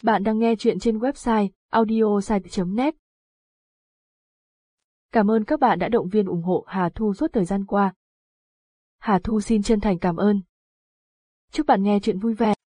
Bạn đang nghe chuyện trên website audiosite.net. Cảm ơn các bạn đã động viên ủng hộ Hà Thu suốt thời gian qua. Hà Thu xin chân thành cảm ơn. Chúc bạn nghe chuyện vui vẻ.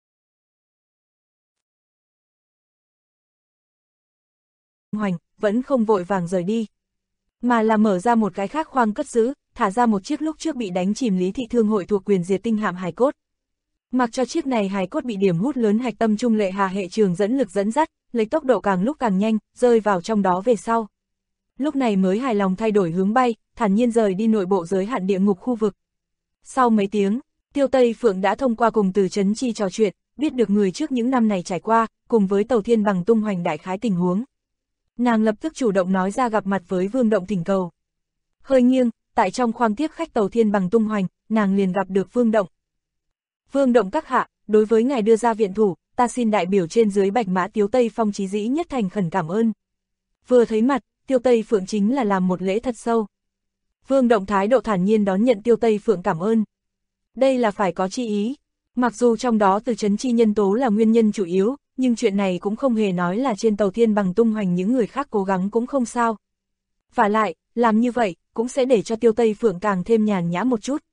Hoành vẫn không vội vàng rời đi, mà là mở ra một cái khác khoang cất giữ, thả ra một chiếc lúc trước bị đánh chìm Lý Thị Thương hội thuộc quyền diệt tinh hạm hài cốt. Mặc cho chiếc này hài cốt bị điểm hút lớn hạch tâm trung lệ Hà hệ trường dẫn lực dẫn dắt, lấy tốc độ càng lúc càng nhanh, rơi vào trong đó về sau. Lúc này mới hài lòng thay đổi hướng bay, thản nhiên rời đi nội bộ giới hạn địa ngục khu vực. Sau mấy tiếng, Tiêu Tây Phượng đã thông qua cùng Từ Chấn Chi trò chuyện, biết được người trước những năm này trải qua, cùng với Tàu Thiên Bằng tung hoành đại khái tình huống. Nàng lập tức chủ động nói ra gặp mặt với Vương Động thỉnh cầu. Hơi nghiêng, tại trong khoang tiếp khách Tàu Thiên Bằng tung hoành, nàng liền gặp được Vương Động. Vương Động các hạ, đối với ngài đưa ra viện thủ, ta xin đại biểu trên dưới Bạch Mã Tiếu Tây Phong chí dĩ nhất thành khẩn cảm ơn. Vừa thấy mặt, Tiêu Tây Phượng chính là làm một lễ thật sâu. Vương Động thái độ thản nhiên đón nhận Tiêu Tây Phượng cảm ơn. Đây là phải có chi ý. Mặc dù trong đó Từ Chấn Chi nhân tố là nguyên nhân chủ yếu, nhưng chuyện này cũng không hề nói là trên Tàu Thiên Bằng tung hoành những người khác cố gắng cũng không sao. Và lại, làm như vậy, cũng sẽ để cho Tiêu Tây Phượng càng thêm nhàn nhã một chút.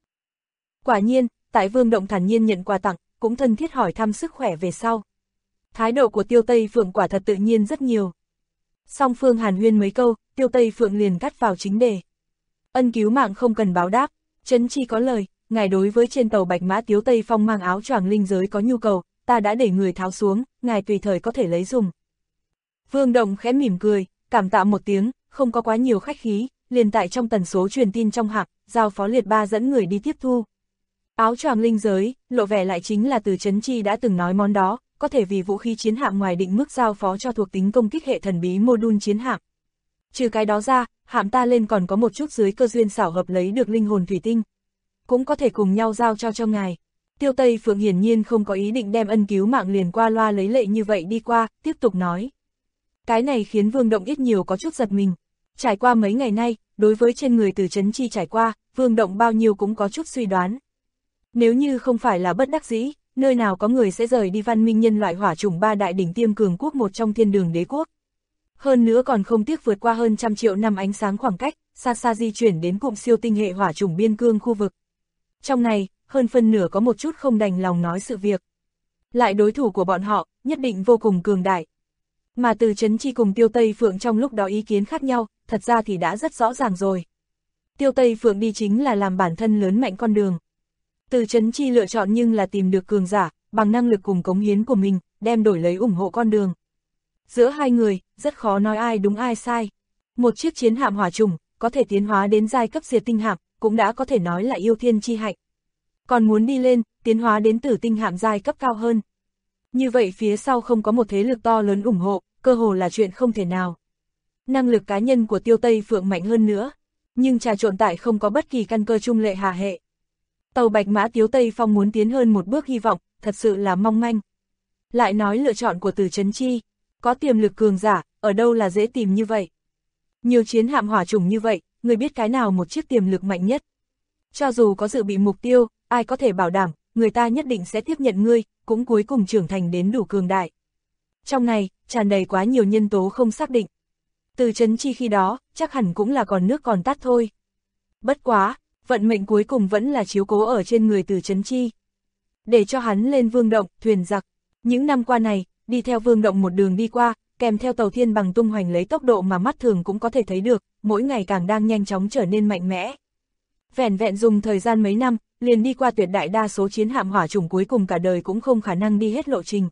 Quả nhiên, tại Vương Động thản nhiên nhận quà tặng, cũng thân thiết hỏi thăm sức khỏe về sau. Thái độ của Tiêu Tây Phượng quả thật tự nhiên rất nhiều. Song phương hàn huyên mấy câu, Tiêu Tây Phượng liền cắt vào chính đề. Ân cứu mạng không cần báo đáp, Chấn Chi có lời, ngài đối với trên tàu Bạch Mã Tiếu Tây Phong mang áo choàng linh giới có nhu cầu, ta đã để người tháo xuống, ngài tùy thời có thể lấy dùng. Vương Động khẽ mỉm cười, cảm tạ một tiếng, không có quá nhiều khách khí, liền tại trong tần số truyền tin trong hạng, giao phó liệt ba dẫn người đi tiếp thu. Áo choàng linh giới, lộ vẻ lại chính là Từ Chấn Chi đã từng nói món đó, có thể vì vũ khí chiến hạm ngoài định mức giao phó cho thuộc tính công kích hệ thần bí mô-đun chiến hạm. Trừ cái đó ra, hạm ta lên còn có một chút dưới cơ duyên xảo hợp lấy được linh hồn thủy tinh. Cũng có thể cùng nhau giao cho ngài. Tiêu Tây Phượng hiển nhiên không có ý định đem ân cứu mạng liền qua loa lấy lệ như vậy đi qua, tiếp tục nói. Cái này khiến Vương Động ít nhiều có chút giật mình. Trải qua mấy ngày nay, đối với trên người Từ Chấn Chi trải qua, Vương Động bao nhiêu cũng có chút suy đoán. Nếu như không phải là bất đắc dĩ, nơi nào có người sẽ rời đi văn minh nhân loại hỏa chủng ba đại đỉnh tiêm cường quốc một trong thiên đường đế quốc. Hơn nữa còn không tiếc vượt qua hơn 100 triệu năm ánh sáng khoảng cách, xa xa di chuyển đến cụm siêu tinh hệ hỏa chủng biên cương khu vực. Trong này, hơn phân nửa có một chút không đành lòng nói sự việc. Lại đối thủ của bọn họ, nhất định vô cùng cường đại. Mà Từ Chấn Chi cùng Tiêu Tây Phượng trong lúc đó ý kiến khác nhau, thật ra thì đã rất rõ ràng rồi. Tiêu Tây Phượng đi chính là làm bản thân lớn mạnh con đường. Từ Chấn Chi lựa chọn nhưng là tìm được cường giả, bằng năng lực cùng cống hiến của mình, đem đổi lấy ủng hộ con đường. Giữa hai người, rất khó nói ai đúng ai sai. Một chiếc chiến hạm hỏa trùng, có thể tiến hóa đến giai cấp diệt tinh hạm, cũng đã có thể nói là yêu thiên chi hạnh. Còn muốn đi lên, tiến hóa đến tử tinh hạm giai cấp cao hơn. Như vậy phía sau không có một thế lực to lớn ủng hộ, cơ hồ là chuyện không thể nào. Năng lực cá nhân của Tiêu Tây Phượng mạnh hơn nữa, nhưng trà trộn tại không có bất kỳ căn cơ trung lệ Hà hệ. Tàu Bạch Mã Tiếu Tây Phong muốn tiến hơn một bước hy vọng, thật sự là mong manh. Lại nói lựa chọn của Từ Chấn Chi, có tiềm lực cường giả, ở đâu là dễ tìm như vậy. Nhiều chiến hạm hỏa chủng như vậy, người biết cái nào một chiếc tiềm lực mạnh nhất. Cho dù có dự bị mục tiêu, ai có thể bảo đảm, người ta nhất định sẽ tiếp nhận ngươi, cũng cuối cùng trưởng thành đến đủ cường đại. Trong này, tràn đầy quá nhiều nhân tố không xác định. Từ Chấn Chi khi đó, chắc hẳn cũng là còn nước còn tát thôi. Bất quá, vận mệnh cuối cùng vẫn là chiếu cố ở trên người Từ Chấn Chi. Để cho hắn lên Vương Động, thuyền giặc. Những năm qua này, đi theo Vương Động một đường đi qua, kèm theo Tàu Thiên Bằng tung hoành lấy tốc độ mà mắt thường cũng có thể thấy được, mỗi ngày càng đang nhanh chóng trở nên mạnh mẽ. Vẻn vẹn dùng thời gian mấy năm, liền đi qua tuyệt đại đa số chiến hạm hỏa chủng cuối cùng cả đời cũng không khả năng đi hết lộ trình.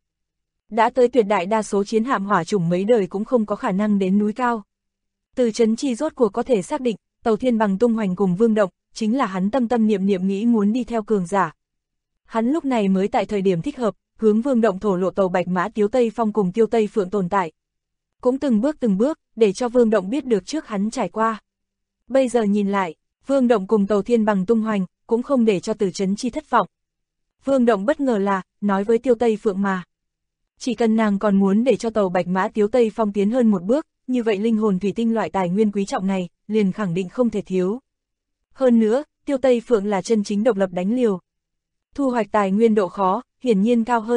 Đã tới tuyệt đại đa số chiến hạm hỏa chủng mấy đời cũng không có khả năng đến núi cao. Từ Chấn Chi rốt cuộc có thể xác định, Tàu Thiên Bằng tung hoành cùng Vương Động, chính là hắn tâm tâm niệm niệm nghĩ muốn đi theo cường giả. Hắn lúc này mới tại thời điểm thích hợp, hướng Vương Động thổ lộ tàu Bạch Mã Tiếu Tây Phong cùng Tiêu Tây Phượng tồn tại. Cũng từng bước, để cho Vương Động biết được trước hắn trải qua. Bây giờ nhìn lại, Vương Động cùng Tàu Thiên Bằng tung hoành, cũng không để cho Từ Chấn Chi thất vọng. Vương Động bất ngờ là, nói với Tiêu Tây Phượng mà. Chỉ cần nàng còn muốn để cho tàu Bạch Mã Tiếu Tây Phong tiến hơn một bước, như vậy linh hồn thủy tinh loại tài nguyên quý trọng này, liền khẳng định không thể thiếu. Hơn nữa, Tiêu Tây Phượng là chân chính độc lập đánh liều. Thu hoạch tài nguyên độ khó, hiển nhiên cao hơn.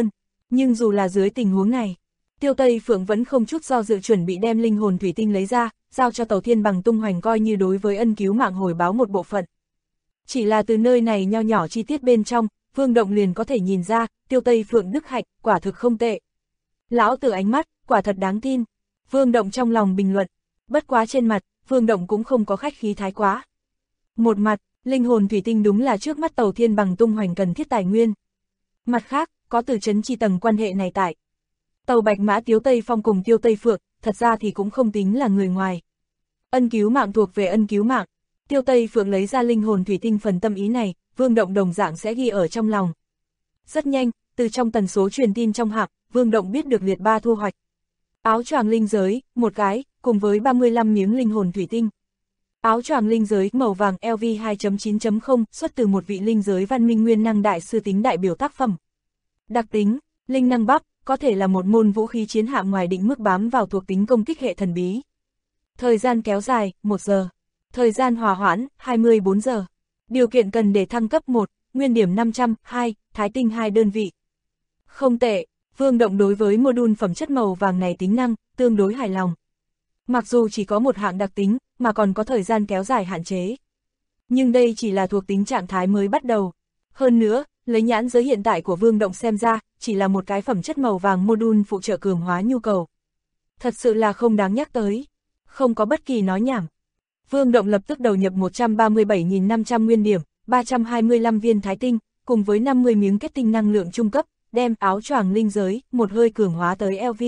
Nhưng dù là dưới tình huống này, Tiêu Tây Phượng vẫn không chút do dự chuẩn bị đem linh hồn thủy tinh lấy ra, giao cho Tàu Thiên Bằng tung hoành coi như đối với ân cứu mạng hồi báo một bộ phận. Chỉ là từ nơi này nho nhỏ chi tiết bên trong, Vương Động liền có thể nhìn ra, Tiêu Tây Phượng đức hạnh, quả thực không tệ. Lão tử ánh mắt, quả thật đáng tin. Vương Động trong lòng bình luận, bất quá trên mặt, Vương Động cũng không có khách khí thái quá. Một mặt, linh hồn thủy tinh đúng là trước mắt Tàu Thiên Bằng tung hoành cần thiết tài nguyên. Mặt khác, có từ chấn chi tầng quan hệ này tại. Tàu Bạch Mã Tiếu Tây Phong cùng Tiêu Tây Phượng, thật ra thì cũng không tính là người ngoài. Ân cứu mạng thuộc về ân cứu mạng. Tiêu Tây Phượng lấy ra linh hồn thủy tinh phần tâm ý này, Vương Động đồng dạng sẽ ghi ở trong lòng. Rất nhanh, từ trong tần số truyền tin trong hạng, Vương Động biết được liệt 3 thu hoạch. Áo choàng linh giới, một cái, cùng với 35 miếng linh hồn thủy tinh. Áo choàng linh giới màu vàng LV 2.9.0 xuất từ một vị linh giới văn minh nguyên năng đại sư tính đại biểu tác phẩm. Đặc tính, linh năng bắp, có thể là một môn vũ khí chiến hạm ngoài định mức bám vào thuộc tính công kích hệ thần bí. Thời gian kéo dài, 1 giờ. Thời gian hòa hoãn, 24 giờ. Điều kiện cần để thăng cấp 1, nguyên điểm 500, 2, thái tinh 2 đơn vị. Không tệ, Vương Động đối với module phẩm chất màu vàng này tính năng, tương đối hài lòng. Mặc dù chỉ có một hạng đặc tính, mà còn có thời gian kéo dài hạn chế. Nhưng đây chỉ là thuộc tính trạng thái mới bắt đầu. Hơn nữa, lấy nhãn giới hiện tại của Vương Động xem ra, chỉ là một cái phẩm chất màu vàng module phụ trợ cường hóa nhu cầu. Thật sự là không đáng nhắc tới. Không có bất kỳ nói nhảm. Vương Động lập tức đầu nhập 137.500 nguyên điểm, 325 viên thái tinh, cùng với 50 miếng kết tinh năng lượng trung cấp, đem áo choàng linh giới, một hơi cường hóa tới LV.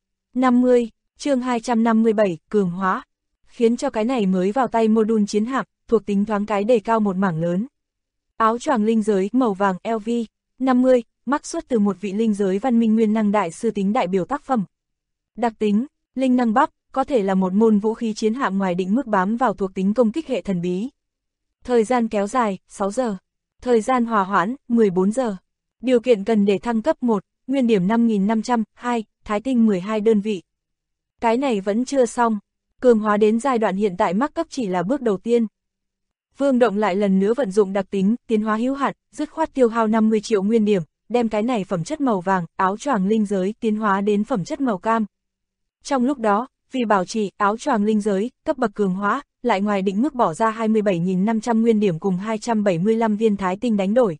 50, chương 257, cường hóa. Khiến cho cái này mới vào tay module chiến hạm, thuộc tính thoáng cái đề cao một mảng lớn. Áo choàng linh giới màu vàng LV, 50, mắc xuất từ một vị linh giới văn minh nguyên năng đại sư tính đại biểu tác phẩm. Đặc tính, linh năng bắp, có thể là một môn vũ khí chiến hạm ngoài định mức bám vào thuộc tính công kích hệ thần bí. Thời gian kéo dài, 6 giờ. Thời gian hòa hoãn, 14 giờ. Điều kiện cần để thăng cấp 1, nguyên điểm 5.500, 2, thái tinh 12 đơn vị. Cái này vẫn chưa xong. Cường hóa đến giai đoạn hiện tại mắc cấp chỉ là bước đầu tiên. Vương Động lại lần nữa vận dụng đặc tính, tiến hóa hữu hạn, dứt khoát tiêu hao 50 triệu nguyên điểm, đem cái này phẩm chất màu vàng, áo choàng linh giới tiến hóa đến phẩm chất màu cam. Trong lúc đó, vì bảo trì áo choàng linh giới, cấp bậc cường hóa, lại ngoài định mức bỏ ra 27.500 nguyên điểm cùng 275 viên thái tinh đánh đổi.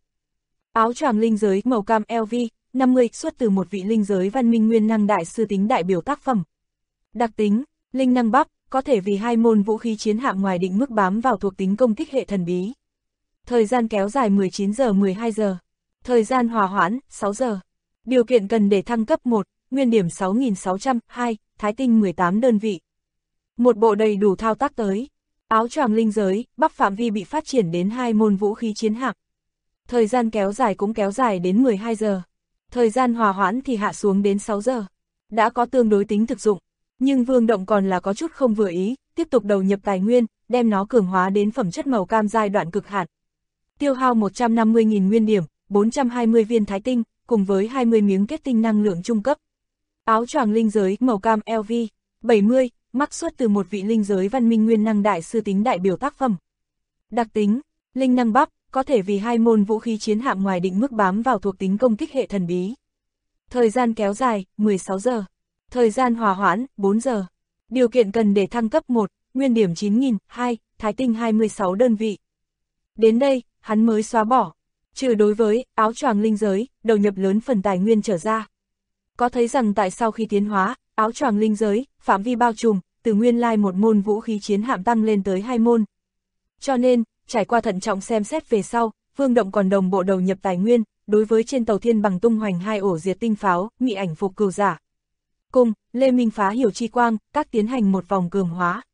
Áo choàng linh giới màu cam LV, 50 xuất từ một vị linh giới văn minh nguyên năng đại sư tính đại biểu tác phẩm. Đặc tính, linh năng bắp, có thể vì 2 môn vũ khí chiến hạm ngoài định mức bám vào thuộc tính công kích hệ thần bí. Thời gian kéo dài 19 giờ 12 giờ. Thời gian hòa hoãn, 6 giờ. Điều kiện cần để thăng cấp 1, nguyên điểm 6.600, 2, thái tinh 18 đơn vị. Một bộ đầy đủ thao tác tới. Áo choàng linh giới, bắp phạm vi bị phát triển đến 2 môn vũ khí chiến hạm. Thời gian kéo dài cũng kéo dài đến 12 giờ. Thời gian hòa hoãn thì hạ xuống đến 6 giờ. Đã có tương đối tính thực dụng. Nhưng Vương Động còn là có chút không vừa ý, tiếp tục đầu nhập tài nguyên, đem nó cường hóa đến phẩm chất màu cam giai đoạn cực hạn. Tiêu hao 150.000 nguyên điểm, 420 viên thái tinh, cùng với 20 miếng kết tinh năng lượng trung cấp. Áo choàng linh giới màu cam LV, 70, mắc xuất từ một vị linh giới văn minh nguyên năng đại sư tính đại biểu tác phẩm. Đặc tính, linh năng bắp, có thể vì 2 môn vũ khí chiến hạm ngoài định mức bám vào thuộc tính công kích hệ thần bí. Thời gian kéo dài, 16 giờ. Thời gian hòa hoãn, 4 giờ. Điều kiện cần để thăng cấp 1, nguyên điểm 9.000, 2, thái tinh 26 đơn vị. Đến đây, hắn mới xóa bỏ. Trừ đối với áo choàng linh giới, đầu nhập lớn phần tài nguyên trở ra. Có thấy rằng tại sau khi tiến hóa, áo choàng linh giới, phạm vi bao trùm, từ nguyên lai một môn vũ khí chiến hạm tăng lên tới 2 môn. Cho nên, trải qua thận trọng xem xét về sau, Vương Động còn đồng bộ đầu nhập tài nguyên, đối với trên tàu Thiên Bằng tung hoành 2 ổ diệt tinh pháo, mị ảnh phục cừu giả. Cùng, Lê Minh phá hiểu chi quang, các tiến hành một vòng cường hóa.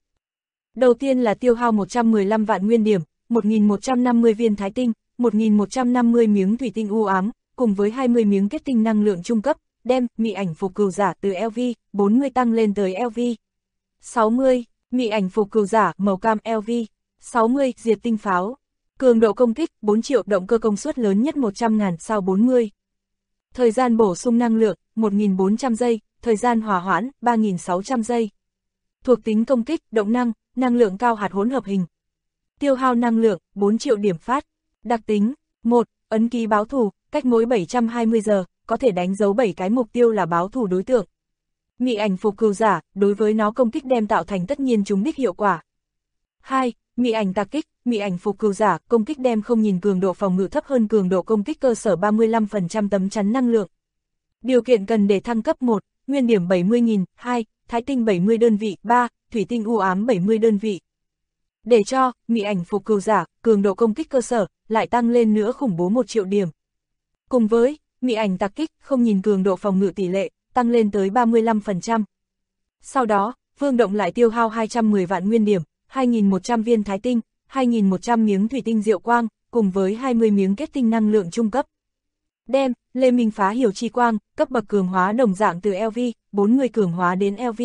Đầu tiên là tiêu hao 115 vạn nguyên điểm, 1.150 viên thái tinh, 1.150 miếng thủy tinh u ám, cùng với 20 miếng kết tinh năng lượng trung cấp, đem mị ảnh phục cừu giả từ LV, 40 tăng lên tới LV. 60, mị ảnh phục cừu giả màu cam LV. 60, diệt tinh pháo. Cường độ công kích, 4 triệu động cơ công suất lớn nhất 100.000 sau 40. Thời gian bổ sung năng lượng, 1.400 giây, thời gian hòa hoãn, 3.600 giây. Thuộc tính công kích, động năng, năng lượng cao hạt hỗn hợp hình. Tiêu hao năng lượng, 4 triệu điểm phát. Đặc tính, 1. Ấn ký báo thù, cách mỗi 720 giờ, có thể đánh dấu 7 cái mục tiêu là báo thù đối tượng. Mị ảnh phục cừu giả, đối với nó công kích đem tạo thành tất nhiên trúng đích hiệu quả. 2. Mị ảnh tạc kích, mị ảnh phục cừu giả, công kích đem không nhìn cường độ phòng ngự thấp hơn cường độ công kích cơ sở 35% tấm chắn năng lượng. Điều kiện cần để thăng cấp 1, nguyên điểm 70.000, 2, thái tinh 70 đơn vị, 3, thủy tinh u ám 70 đơn vị. Để cho mị ảnh phục cừu giả, cường độ công kích cơ sở lại tăng lên nữa khủng bố 1 triệu điểm. Cùng với mị ảnh tạc kích, không nhìn cường độ phòng ngự tỷ lệ tăng lên tới 35%. Sau đó, Vương Động lại tiêu hao 210 vạn nguyên điểm, 2.100 viên thái tinh, 2.100 miếng thủy tinh diệu quang, cùng với 20 miếng kết tinh năng lượng trung cấp. Đem Lê Minh phá hiểu chi quang, cấp bậc cường hóa đồng dạng từ LV, 40 cường hóa đến LV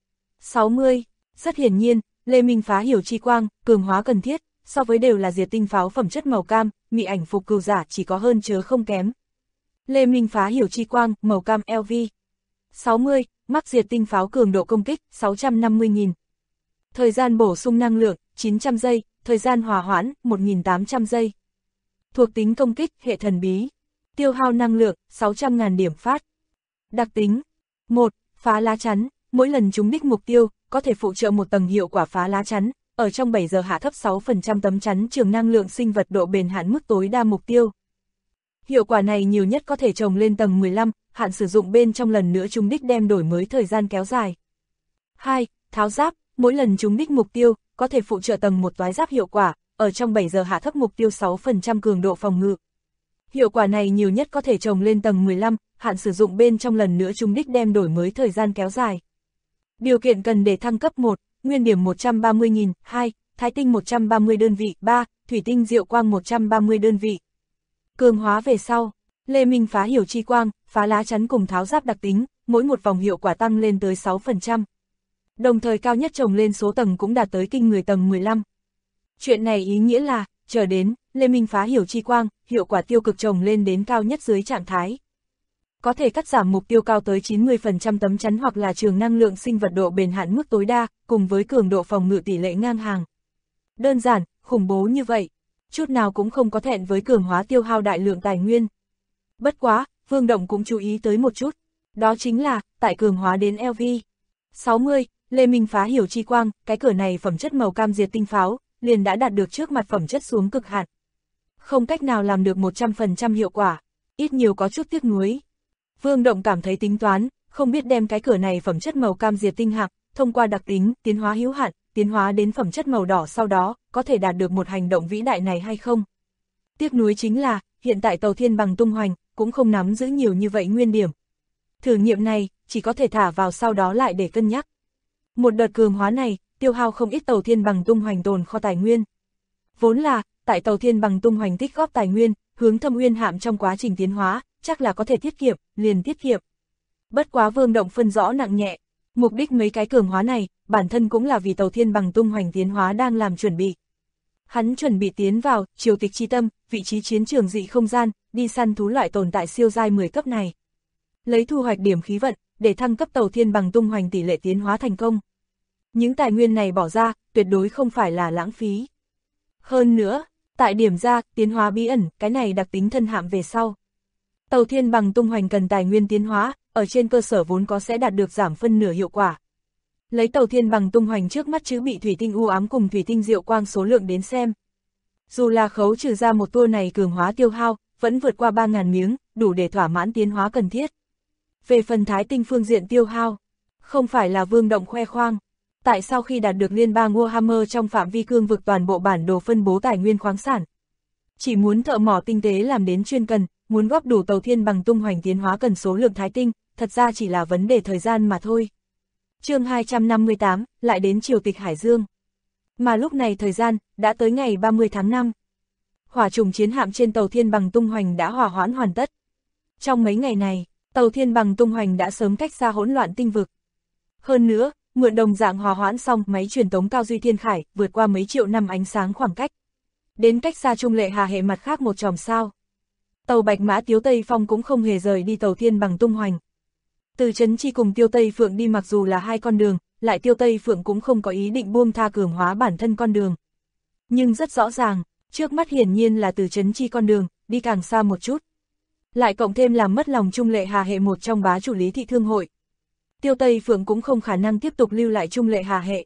60. Rất hiển nhiên, Lê Minh phá hiểu chi quang, cường hóa cần thiết, so với đều là diệt tinh pháo phẩm chất màu cam, mị ảnh phục cừu giả chỉ có hơn chớ không kém. Lê Minh phá hiểu chi quang, màu cam LV 60, mắc diệt tinh pháo cường độ công kích, 650.000. Thời gian bổ sung năng lượng, 900 giây, thời gian hòa hoãn, 1.800 giây. Thuộc tính công kích, hệ thần bí. Tiêu hao năng lượng, 600.000 điểm phát. Đặc tính 1. Phá lá chắn, mỗi lần trúng đích mục tiêu, có thể phụ trợ một tầng hiệu quả phá lá chắn, ở trong 7 giờ hạ thấp 6% tấm chắn trường năng lượng sinh vật độ bền hạn mức tối đa mục tiêu. Hiệu quả này nhiều nhất có thể trồng lên tầng 15, hạn sử dụng bên trong lần nữa trúng đích đem đổi mới thời gian kéo dài. 2. Tháo giáp, mỗi lần trúng đích mục tiêu, có thể phụ trợ tầng 1 toái giáp hiệu quả, ở trong 7 giờ hạ thấp mục tiêu 6% cường độ phòng ngự. Hiệu quả này nhiều nhất có thể trồng lên tầng 15, hạn sử dụng bên trong lần nữa trúng đích đem đổi mới thời gian kéo dài. Điều kiện cần để thăng cấp 1, nguyên điểm 130.000, 2, thái tinh 130 đơn vị, 3, thủy tinh diệu quang 130 đơn vị. Cường hóa về sau, Lê Minh phá hiểu chi quang, phá lá chắn cùng tháo giáp đặc tính, mỗi một vòng hiệu quả tăng lên tới 6%. Đồng thời cao nhất trồng lên số tầng cũng đạt tới kinh người tầng 15. Chuyện này ý nghĩa là, chờ đến, Lê Minh phá hiểu chi quang, hiệu quả tiêu cực trồng lên đến cao nhất dưới trạng thái. Có thể cắt giảm mục tiêu cao tới 90% tấm chắn hoặc là trường năng lượng sinh vật độ bền hạn mức tối đa, cùng với cường độ phòng ngự tỷ lệ ngang hàng. Đơn giản, khủng bố như vậy, chút nào cũng không có thẹn với cường hóa tiêu hao đại lượng tài nguyên. Bất quá, Vương Động cũng chú ý tới một chút, đó chính là, tại cường hóa đến LV 60, Lê Minh phá hiểu chi quang, cái cửa này phẩm chất màu cam diệt tinh pháo, liền đã đạt được trước mặt phẩm chất xuống cực hạn. Không cách nào làm được 100% hiệu quả, ít nhiều có chút tiếc nuối. Vương Động cảm thấy tính toán, không biết đem cái cửa này phẩm chất màu cam diệt tinh hạng, thông qua đặc tính, tiến hóa hữu hạn, tiến hóa đến phẩm chất màu đỏ sau đó, có thể đạt được một hành động vĩ đại này hay không. Tiếc nuối chính là, hiện tại tàu thiên bằng tung hoành, cũng không nắm giữ nhiều như vậy nguyên điểm. Thử nghiệm này, chỉ có thể thả vào sau đó lại để cân nhắc. Một đợt cường hóa này, tiêu hao không ít tàu thiên bằng tung hoành tồn kho tài nguyên. Vốn là, tại tàu thiên bằng tung hoành tích góp tài nguyên, hướng Thâm Uyên hạm trong quá trình tiến hóa, chắc là có thể tiết kiệm, liền tiết kiệm. Bất quá Vương Động phân rõ nặng nhẹ, mục đích mấy cái cường hóa này, bản thân cũng là vì tàu thiên bằng tung hoành tiến hóa đang làm chuẩn bị. Hắn chuẩn bị tiến vào triều tịch chi tâm, vị trí chiến trường dị không gian, đi săn thú loại tồn tại siêu giai 10 cấp này. Lấy thu hoạch điểm khí vận, để thăng cấp tàu thiên bằng tung hoành tỷ lệ tiến hóa thành công. Những tài nguyên này bỏ ra, tuyệt đối không phải là lãng phí. Hơn nữa, tại điểm ra, tiến hóa bí ẩn, cái này đặc tính thân hạm về sau. Tàu thiên bằng tung hoành cần tài nguyên tiến hóa, ở trên cơ sở vốn có sẽ đạt được giảm phân nửa hiệu quả. Lấy tàu thiên bằng tung hoành trước mắt chữ bị thủy tinh u ám cùng thủy tinh diệu quang số lượng đến xem. Dù là khấu trừ ra một tour này cường hóa tiêu hao, vẫn vượt qua 3.000 miếng, đủ để thỏa mãn tiến hóa cần thiết. Về phần thái tinh phương diện tiêu hao, không phải là Vương Động khoe khoang. Tại sau khi đạt được liên bang Warhammer trong phạm vi cương vực toàn bộ bản đồ phân bố tài nguyên khoáng sản. Chỉ muốn thợ mỏ tinh tế làm đến chuyên cần, muốn góp đủ tàu thiên bằng tung hoành tiến hóa cần số lượng thái tinh, thật ra chỉ là vấn đề thời gian mà thôi. Chương 258, lại đến triều tịch Hải Dương. Mà lúc này thời gian, đã tới ngày 30 tháng 5. Hỏa trùng chiến hạm trên tàu thiên bằng tung hoành đã hòa hoãn hoàn tất. Trong mấy ngày này, tàu thiên bằng tung hoành đã sớm cách xa hỗn loạn tinh vực. Hơn nữa, mượn đồng dạng hòa hoãn xong máy truyền tống cao duy thiên khải, vượt qua mấy triệu năm ánh sáng khoảng cách. Đến cách xa Trung Lệ Hà hệ mặt khác một chòm sao. Tàu Bạch Mã Tiếu Tây Phong cũng không hề rời đi tàu thiên bằng tung hoành. Từ Trấn Chi cùng Tiêu Tây Phượng đi mặc dù là hai con đường, lại Tiêu Tây Phượng cũng không có ý định buông tha cường hóa bản thân con đường. Nhưng rất rõ ràng, trước mắt hiển nhiên là từ Trấn Chi con đường, đi càng xa một chút. Lại cộng thêm làm mất lòng Trung Lệ Hà hệ một trong bá chủ Lý Thị Thương Hội. Tiêu Tây Phượng cũng không khả năng tiếp tục lưu lại Trung Lệ Hà hệ.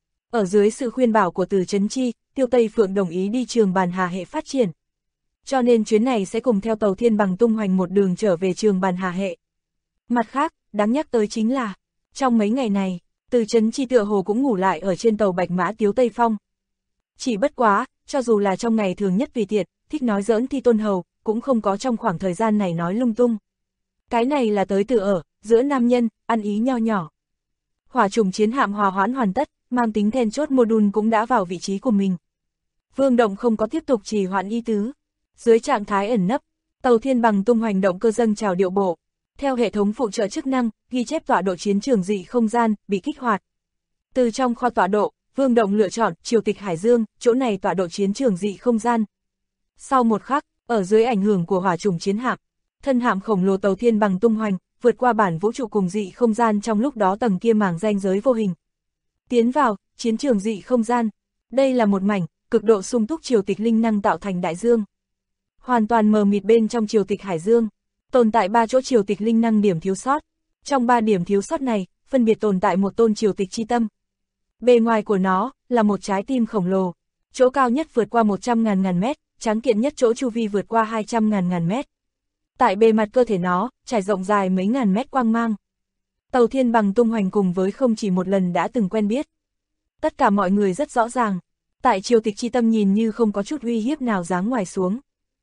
Ở dưới sự khuyên bảo của Từ Chấn Chi, Tiêu Tây Phượng đồng ý đi Trường Bàn Hà hệ phát triển. Cho nên chuyến này sẽ cùng theo tàu Thiên Bằng tung hoành một đường trở về Trường Bàn Hà hệ. Mặt khác, đáng nhắc tới chính là, trong mấy ngày này, Từ Chấn Chi tựa hồ cũng ngủ lại ở trên tàu Bạch Mã Tiếu Tây Phong. Chỉ bất quá, cho dù là trong ngày thường nhất vì tiện, thích nói giỡn Thi Tôn Hầu, cũng không có trong khoảng thời gian này nói lung tung. Cái này là tới từ ở, giữa nam nhân, ăn ý nho nhỏ. Hỏa trùng chiến hạm hòa hoãn hoàn tất, mang tính then chốt module cũng đã vào vị trí của mình. Vương Động không có tiếp tục trì hoãn ý tứ. Dưới trạng thái ẩn nấp, tàu Thiên Bằng tung hoành động cơ dâng trào điệu bộ. Theo hệ thống phụ trợ chức năng, ghi chép tọa độ chiến trường dị không gian, bị kích hoạt. Từ trong kho tọa độ, Vương Động lựa chọn Triều Tịch Hải Dương, chỗ này tọa độ chiến trường dị không gian. Sau một khắc, ở dưới ảnh hưởng của hỏa trùng chiến hạm, thân hạm khổng lồ tàu Thiên Bằng tung hoành, vượt qua bản vũ trụ cùng dị không gian trong lúc đó tầng kia màng ranh giới vô hình. Tiến vào, chiến trường dị không gian. Đây là một mảnh, cực độ sung túc triều tịch linh năng tạo thành đại dương. Hoàn toàn mờ mịt bên trong triều tịch hải dương, tồn tại 3 chỗ triều tịch linh năng điểm thiếu sót. Trong 3 điểm thiếu sót này, phân biệt tồn tại một tôn triều tịch chi tâm. Bề ngoài của nó, là một trái tim khổng lồ. Chỗ cao nhất vượt qua 100.000 mét, tráng kiện nhất chỗ chu vi vượt qua 200.000 mét. Tại bề mặt cơ thể nó, trải rộng dài mấy ngàn mét quang mang. Tàu Thiên Bằng tung hoành cùng với không chỉ một lần đã từng quen biết. Tất cả mọi người rất rõ ràng, tại triều tịch chi tâm nhìn như không có chút uy hiếp nào giáng ngoài xuống.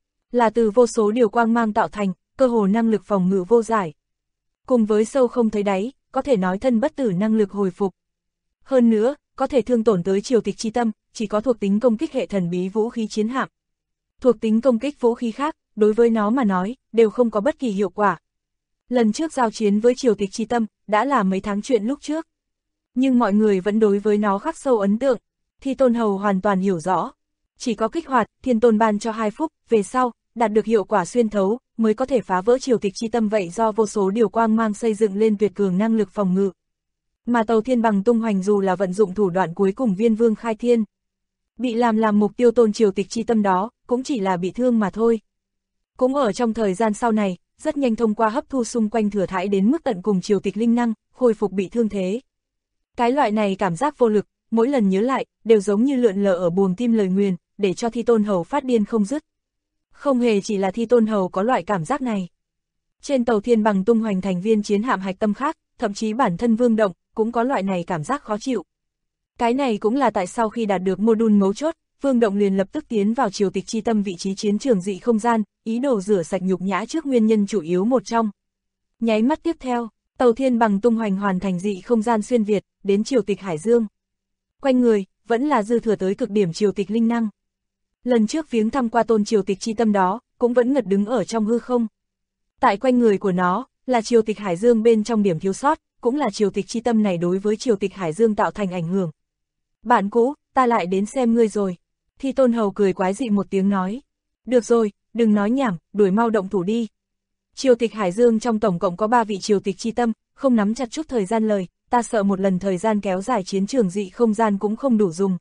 Là từ vô số điều quang mang tạo thành, cơ hồ năng lực phòng ngự vô giải. Cùng với sâu không thấy đáy, có thể nói thân bất tử năng lực hồi phục. Hơn nữa, có thể thương tổn tới triều tịch chi tâm, chỉ có thuộc tính công kích hệ thần bí vũ khí chiến hạm. Thuộc tính công kích vũ khí khác, đối với nó mà nói, đều không có bất kỳ hiệu quả. Lần trước giao chiến với triều tịch chi tâm, đã là mấy tháng chuyện lúc trước. Nhưng mọi người vẫn đối với nó khắc sâu ấn tượng. Thi Tôn Hầu hoàn toàn hiểu rõ. Chỉ có kích hoạt, Thiên Tôn ban cho 2 phút, về sau, đạt được hiệu quả xuyên thấu, mới có thể phá vỡ triều tịch chi tâm vậy do vô số điều quang mang xây dựng lên tuyệt cường năng lực phòng ngự. Mà tàu Thiên Bằng tung hoành dù là vận dụng thủ đoạn cuối cùng Viên Vương khai thiên. Bị làm mục tiêu tôn triều tịch chi tâm đó, cũng chỉ là bị thương mà thôi. Cũng ở trong thời gian sau này, rất nhanh thông qua hấp thu xung quanh thừa thãi đến mức tận cùng triều tịch linh năng, khôi phục bị thương thế. Cái loại này cảm giác vô lực, mỗi lần nhớ lại, đều giống như lượn lờ ở buồng tim lời nguyền, để cho Thi Tôn Hầu phát điên không dứt. Không hề chỉ là Thi Tôn Hầu có loại cảm giác này. Trên tàu Thiên Bằng tung hoành thành viên chiến hạm hạch tâm khác, thậm chí bản thân Vương Động, cũng có loại này cảm giác khó chịu. Cái này cũng là tại sao khi đạt được module mấu chốt, Vương Động liền lập tức tiến vào triều tịch chi tâm vị trí chiến trường dị không gian, ý đồ rửa sạch nhục nhã trước nguyên nhân chủ yếu một trong. Nháy mắt tiếp theo, tàu Thiên Bằng tung hoành hoàn thành dị không gian xuyên Việt, đến triều tịch Hải Dương. Quanh người, vẫn là dư thừa tới cực điểm triều tịch linh năng. Lần trước viếng thăm qua tôn triều tịch chi tâm đó, cũng vẫn ngật đứng ở trong hư không. Tại quanh người của nó, là triều tịch Hải Dương bên trong điểm thiếu sót, cũng là triều tịch chi tâm này đối với triều tịch Hải Dương tạo thành ảnh hưởng. Bạn cũ, ta lại đến xem ngươi rồi. Thi Tôn Hầu cười quái dị một tiếng nói. Được rồi, đừng nói nhảm, đuổi mau động thủ đi. Triều tịch Hải Dương trong tổng cộng có 3 vị triều tịch chi tâm, không nắm chặt chút thời gian lời, ta sợ một lần thời gian kéo dài chiến trường dị không gian cũng không đủ dùng.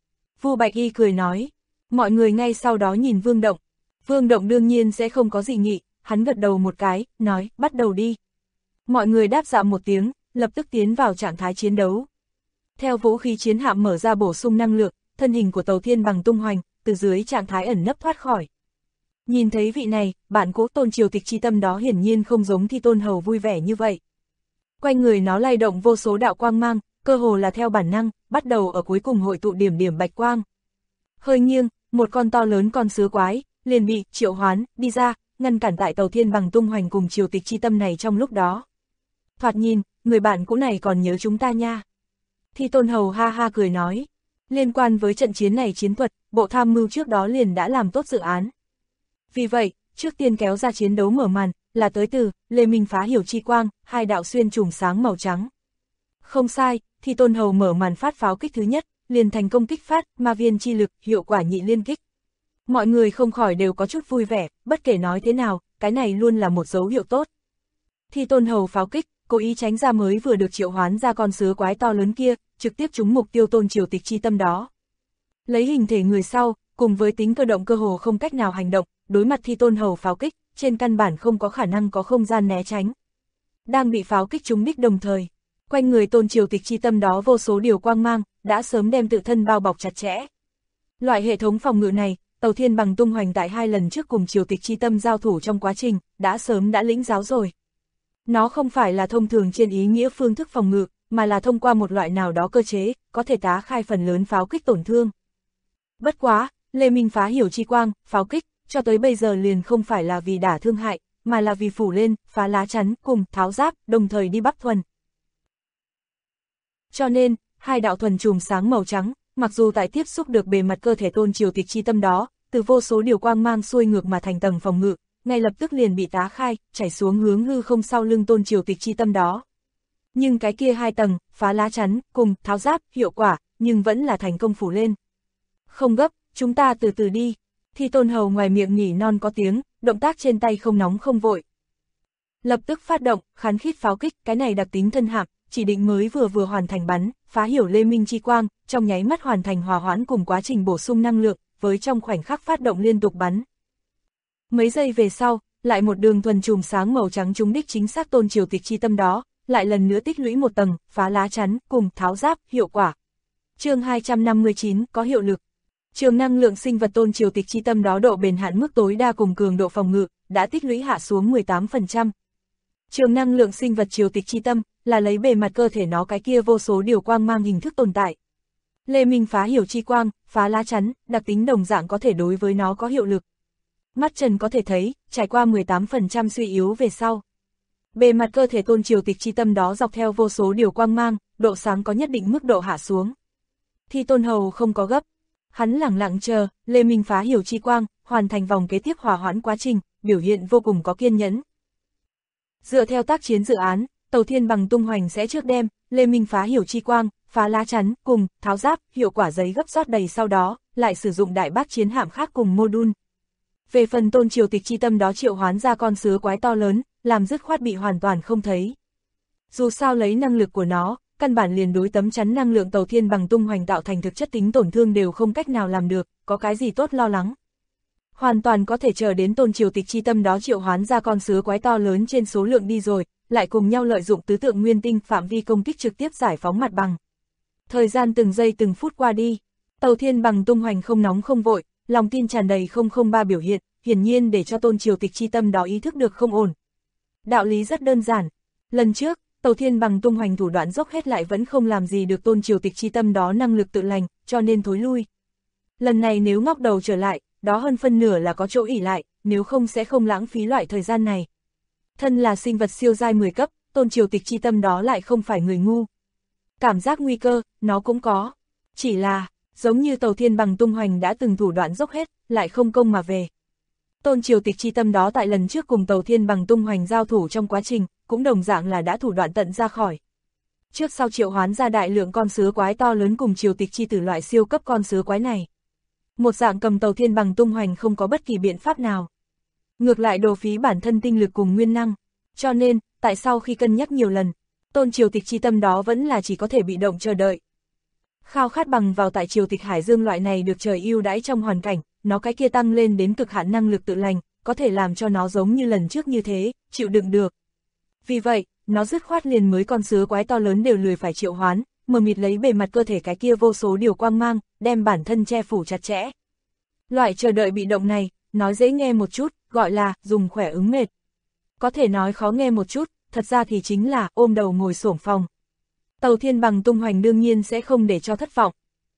Vu Bạch Y cười nói. Mọi người ngay sau đó nhìn Vương Động. Vương Động đương nhiên sẽ không có dị nghị, hắn gật đầu một cái, nói, bắt đầu đi. Mọi người đáp dạ một tiếng, lập tức tiến vào trạng thái chiến đấu. Theo vũ khí chiến hạm mở ra bổ sung năng lượng, thân hình của tàu Thiên Bằng tung hoành, từ dưới trạng thái ẩn nấp thoát khỏi. Nhìn thấy vị này, bản cố tôn triều tịch chi tâm đó hiển nhiên không giống Thi Tôn Hầu vui vẻ như vậy. Quanh người nó lay động vô số đạo quang mang, cơ hồ là theo bản năng, bắt đầu ở cuối cùng hội tụ điểm bạch quang. Hơi nghiêng, một con to lớn con sứa quái, liền bị triệu hoán, đi ra, ngăn cản tại tàu Thiên Bằng tung hoành cùng triều tịch chi tâm này trong lúc đó. Thoạt nhìn, người bạn cũ này còn nhớ chúng ta nha. Thi Tôn Hầu ha ha cười nói. Liên quan với trận chiến này chiến thuật, bộ tham mưu trước đó liền đã làm tốt dự án. Vì vậy, trước tiên kéo ra chiến đấu mở màn, là tới từ Lê Minh phá hiểu chi quang, 2 đạo xuyên trùng sáng màu trắng. Không sai, Thi Tôn Hầu mở màn phát pháo kích thứ nhất, liền thành công kích phát ma viên chi lực, hiệu quả nhị liên kích. Mọi người không khỏi đều có chút vui vẻ, bất kể nói thế nào, cái này luôn là một dấu hiệu tốt. Thi Tôn Hầu pháo kích, cố ý tránh ra mới vừa được triệu hoán ra con sứa quái to lớn kia, trực tiếp trúng mục tiêu tôn triều tịch chi tâm đó. Lấy hình thể người sau, cùng với tính cơ động cơ hồ không cách nào hành động, đối mặt Thi Tôn Hầu pháo kích, trên căn bản không có khả năng có không gian né tránh. Đang bị pháo kích trúng đích đồng thời, quanh người Tôn Triều Tịch chi tâm đó vô số điều quang mang, đã sớm đem tự thân bao bọc chặt chẽ. Loại hệ thống phòng ngự này, Tàu Thiên Bằng tung hoành tại 2 lần trước cùng Triều Tịch chi tâm giao thủ trong quá trình, đã sớm đã lĩnh giáo rồi. Nó không phải là thông thường trên ý nghĩa phương thức phòng ngự, mà là thông qua một loại nào đó cơ chế, có thể tá khai phần lớn pháo kích tổn thương. Bất quá, Lê Minh phá hiểu chi quang, pháo kích, cho tới bây giờ liền không phải là vì đả thương hại, mà là vì phủ lên, phá lá chắn, cùng tháo giáp, đồng thời đi bắp thuần. Cho nên, 2 đạo thuần chùm sáng màu trắng, mặc dù tại tiếp xúc được bề mặt cơ thể Tôn Triều Tịch chi tâm đó, từ vô số điều quang mang xuôi ngược mà thành tầng phòng ngự, ngay lập tức liền bị tá khai, chảy xuống hướng hư không sau lưng Tôn Triều Tịch chi tâm đó. Nhưng cái kia 2 tầng, phá lá chắn, cùng tháo giáp, hiệu quả, nhưng vẫn là thành công phủ lên. Không gấp, chúng ta từ từ đi. Thi Tôn Hầu ngoài miệng nhỉ non có tiếng, động tác trên tay không nóng không vội. Lập tức phát động, khán khít pháo kích, cái này đặc tính thân hạm, chỉ định mới vừa hoàn thành bắn, phá hiểu Lê Minh chi quang, trong nháy mắt hoàn thành hòa hoãn cùng quá trình bổ sung năng lượng, với trong khoảnh khắc phát động liên tục bắn. Mấy giây về sau, lại một đường thuần chùm sáng màu trắng trúng đích chính xác Tôn Triều Tịch chi tâm đó, lại lần nữa tích lũy một tầng, phá lá chắn, cùng tháo giáp, hiệu quả. Chương 259 có hiệu lực. Trường năng lượng sinh vật Tôn Triều Tịch chi tâm đó độ bền hạn mức tối đa cùng cường độ phòng ngự, đã tích lũy hạ xuống 18%. Trường năng lượng sinh vật Triều Tịch chi tâm, là lấy bề mặt cơ thể nó cái kia vô số điều quang mang hình thức tồn tại. Lê Minh phá hiểu chi quang, phá lá chắn, đặc tính đồng dạng có thể đối với nó có hiệu lực. Mắt trần có thể thấy, trải qua 18% suy yếu về sau. Bề mặt cơ thể Tôn Triều Tịch chi tâm đó dọc theo vô số điều quang mang, độ sáng có nhất định mức độ hạ xuống. Thi Tôn Hầu không có gấp. Hắn lẳng lặng chờ, Lê Minh phá hiểu chi quang, hoàn thành vòng kế tiếp hòa hoãn quá trình, biểu hiện vô cùng có kiên nhẫn. Dựa theo tác chiến dự án, Tàu Thiên Bằng tung hoành sẽ trước đem, Lê Minh phá hiểu chi quang, phá lá chắn, cùng, tháo giáp, hiệu quả giấy gấp rót đầy sau đó, lại sử dụng đại bác chiến hạm khác cùng mô-đun. Về phần Tôn Triều Tịch chi tâm đó triệu hoán ra con sứa quái to lớn, làm dứt khoát bị hoàn toàn không thấy. Dù sao lấy năng lực của nó, căn bản liền đối tấm chắn năng lượng Tàu Thiên Bằng tung hoành tạo thành thực chất tính tổn thương đều không cách nào làm được, có cái gì tốt lo lắng. Hoàn toàn có thể chờ đến Tôn Triều Tịch chi tâm đó triệu hoán ra con sứa quái to lớn trên số lượng đi rồi, lại cùng nhau lợi dụng tứ tượng nguyên tinh phạm vi công kích trực tiếp giải phóng mặt bằng. Thời gian từng giây từng phút qua đi, Tàu Thiên Bằng tung hoành không nóng không vội, lòng tin tràn đầy 003 biểu hiện, hiển nhiên để cho Tôn Triều Tịch chi tâm đó ý thức được không ổn. Đạo lý rất đơn giản, lần trước, Tàu Thiên Bằng tung hoành thủ đoạn dốc hết lại vẫn không làm gì được Tôn Triều Tịch chi tâm đó năng lực tự lành, cho nên thối lui. Lần này nếu ngóc đầu trở lại, đó hơn phân nửa là có chỗ ỷ lại, nếu không sẽ không lãng phí loại thời gian này. Thân là sinh vật siêu giai 10 cấp, Tôn Triều Tịch chi tâm đó lại không phải người ngu. Cảm giác nguy cơ, nó cũng có. Chỉ là, giống như Tàu Thiên Bằng tung hoành đã từng thủ đoạn dốc hết, lại không công mà về. Tôn Triều Tịch chi tâm đó tại lần trước cùng Tàu Thiên Bằng tung hoành giao thủ trong quá trình, cũng đồng dạng là đã thủ đoạn tận ra khỏi. Trước sau triệu hoán ra đại lượng con sứa quái to lớn cùng Triều Tịch chi tử loại siêu cấp con sứa quái này. Một dạng cầm Tàu Thiên Bằng tung hoành không có bất kỳ biện pháp nào. Ngược lại đồ phí bản thân tinh lực cùng nguyên năng. Cho nên, tại sao khi cân nhắc nhiều lần, Tôn Triều Tịch chi tâm đó vẫn là chỉ có thể bị động chờ đợi. Khao khát bằng vào tại Triều Tịch Hải Dương loại này được trời ưu đãi trong hoàn cảnh, nó cái kia tăng lên đến cực hạn năng lực tự lành, có thể làm cho nó giống như lần trước như thế, chịu đựng được. Vì vậy, nó dứt khoát liền mới con sứa quái to lớn đều lười phải triệu hoán, mờ mịt lấy bề mặt cơ thể cái kia vô số điều quang mang, đem bản thân che phủ chặt chẽ. Loại chờ đợi bị động này, nói dễ nghe một chút, gọi là dùng khỏe ứng mệt. Có thể nói khó nghe một chút, thật ra thì chính là ôm đầu ngồi xổm phòng. Tàu Thiên Bằng tung hoành đương nhiên sẽ không để cho thất vọng.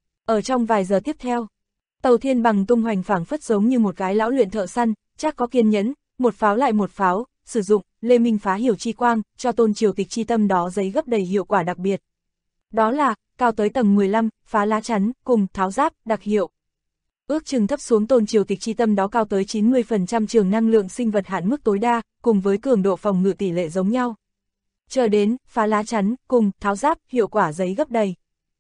Ở trong vài giờ tiếp theo, Tàu Thiên Bằng tung hoành phảng phất giống như một cái lão luyện thợ săn, chắc có kiên nhẫn, một pháo lại một pháo, sử dụng Lê Minh phá hiểu chi quang, cho Tôn Triều Tịch chi tâm đó giấy gấp đầy hiệu quả đặc biệt. Đó là, cao tới tầng 15, phá lá chắn, cùng tháo giáp, đặc hiệu. Ước chừng thấp xuống Tôn Triều Tịch chi tâm đó cao tới 90% trường năng lượng sinh vật hạn mức tối đa, cùng với cường độ phòng ngự tỷ lệ giống nhau. Chờ đến, phá lá chắn, cùng tháo giáp, hiệu quả giấy gấp đầy.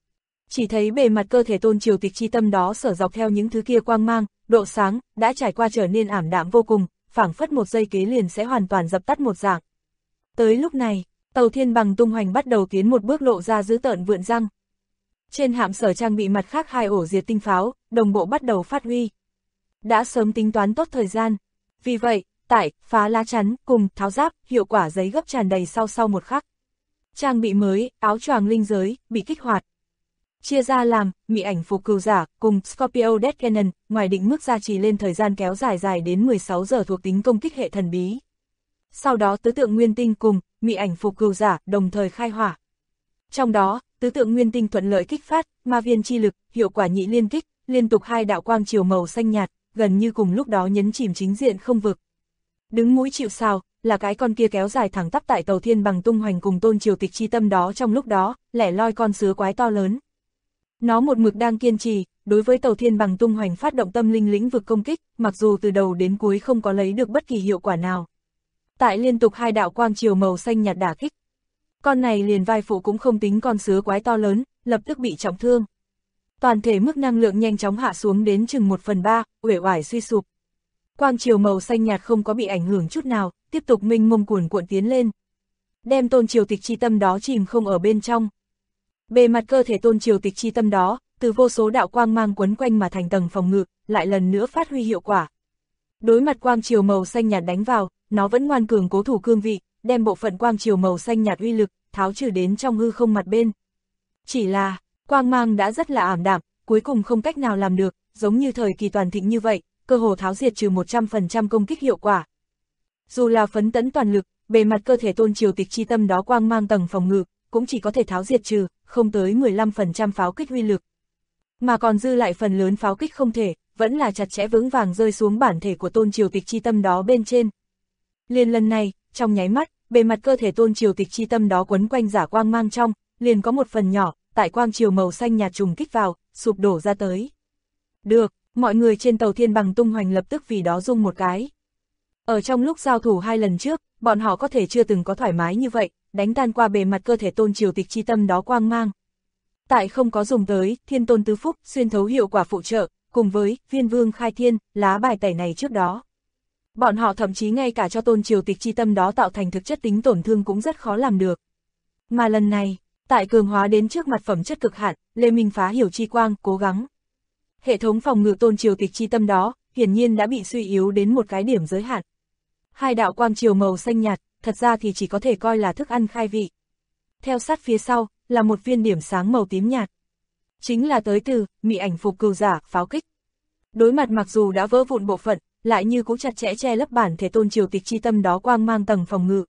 Chỉ thấy bề mặt cơ thể Tôn Triều Tịch chi tâm đó sở dọc theo những thứ kia quang mang, độ sáng, đã trải qua trở nên ảm đạm vô cùng, phảng phất một giây kế liền sẽ hoàn toàn dập tắt một dạng. Tới lúc này, Tàu Thiên Bằng tung hoành bắt đầu tiến một bước lộ ra dữ tợn vượn răng. Trên hạm sở trang bị mặt khác 2 ổ diệt tinh pháo, đồng bộ bắt đầu phát huy. Đã sớm tính toán tốt thời gian. Vì vậy, tải, phá lá chắn, cùng tháo giáp, hiệu quả giấy gấp tràn đầy sau một khắc. Trang bị mới, áo choàng linh giới, bị kích hoạt. Chia ra làm, mị ảnh phục cừu giả, cùng Scorpio Death Cannon, ngoài định mức gia trì lên thời gian kéo dài đến 16 giờ thuộc tính công kích hệ thần bí. Sau đó tứ tượng nguyên tinh cùng, mị ảnh phục cừu giả, đồng thời khai hỏa. Trong đó, tứ tượng nguyên tinh thuận lợi kích phát, ma viên chi lực, hiệu quả nhị liên kích, liên tục 2 đạo quang chiều màu xanh nhạt, gần như cùng lúc đó nhấn chìm chính diện không vực. Đứng mũi chịu sào, là cái con kia kéo dài thẳng tắp tại tàu thiên bằng tung hoành cùng Tôn Triều Tịch chi tâm đó trong lúc đó, lẻ loi con sứa quái to lớn. Nó một mực đang kiên trì, đối với tàu thiên bằng tung hoành phát động tâm linh lĩnh vực công kích, mặc dù từ đầu đến cuối không có lấy được bất kỳ hiệu quả nào. Tại liên tục 2 đạo quang chiều màu xanh nhạt đả kích, con này liền vai phụ cũng không tính con sứa quái to lớn, lập tức bị trọng thương. Toàn thể mức năng lượng nhanh chóng hạ xuống đến chừng 1/3, uể oải suy sụp. Quang chiều màu xanh nhạt không có bị ảnh hưởng chút nào, tiếp tục mênh mông cuồn cuộn tiến lên. Đem Tôn Triều Tịch chi tâm đó chìm không ở bên trong. Bề mặt cơ thể Tôn Triều Tịch chi tâm đó, từ vô số đạo quang mang quấn quanh mà thành tầng phòng ngự, lại lần nữa phát huy hiệu quả. Đối mặt quang chiều màu xanh nhạt đánh vào, nó vẫn ngoan cường cố thủ cương vị, đem bộ phận quang chiều màu xanh nhạt uy lực, tháo trừ đến trong hư không mặt bên. Chỉ là, quang mang đã rất là ảm đạm, cuối cùng không cách nào làm được, giống như thời kỳ toàn thịnh như vậy, cơ hồ tháo diệt trừ 100% công kích hiệu quả. Dù là phấn tấn toàn lực, bề mặt cơ thể Tôn Triều Tịch chi tâm đó quang mang tầng phòng ngự, cũng chỉ có thể tháo diệt trừ, không tới 15% pháo kích uy lực. Mà còn dư lại phần lớn pháo kích không thể, vẫn là chặt chẽ vững vàng rơi xuống bản thể của Tôn Triều Tịch chi tâm đó bên trên. Liền lần này, trong nháy mắt, bề mặt cơ thể Tôn Triều Tịch chi tâm đó quấn quanh giả quang mang trong, liền có một phần nhỏ, tại quang chiều màu xanh nhạt trùng kích vào, sụp đổ ra tới. Được, mọi người trên tàu thiên bằng tung hoành lập tức vì đó rung một cái. Ở trong lúc giao thủ 2 lần trước, bọn họ có thể chưa từng có thoải mái như vậy, đánh tan qua bề mặt cơ thể Tôn Triều Tịch chi tâm đó quang mang. Tại không có dùng tới Thiên Tôn Tứ Phúc xuyên thấu hiệu quả phụ trợ, cùng với Viên Vương Khai Thiên, lá bài tẩy này trước đó. Bọn họ thậm chí ngay cả cho Tôn Triều Tịch chi tâm đó tạo thành thực chất tính tổn thương cũng rất khó làm được. Mà lần này, tại cường hóa đến trước mặt phẩm chất cực hạn, Lê Minh phá hiểu chi quang, cố gắng. Hệ thống phòng ngự Tôn Triều Tịch chi tâm đó, hiển nhiên đã bị suy yếu đến một cái điểm giới hạn. 2 đạo quang chiều màu xanh nhạt, thật ra thì chỉ có thể coi là thức ăn khai vị. Theo sát phía sau, là một viên điểm sáng màu tím nhạt. Chính là tới từ, mị ảnh phục cừu giả, pháo kích. Đối mặt mặc dù đã vỡ vụn bộ phận, lại như cũng chặt chẽ che lấp bản thể Tôn Triều Tịch chi tâm đó quang mang tầng phòng ngự.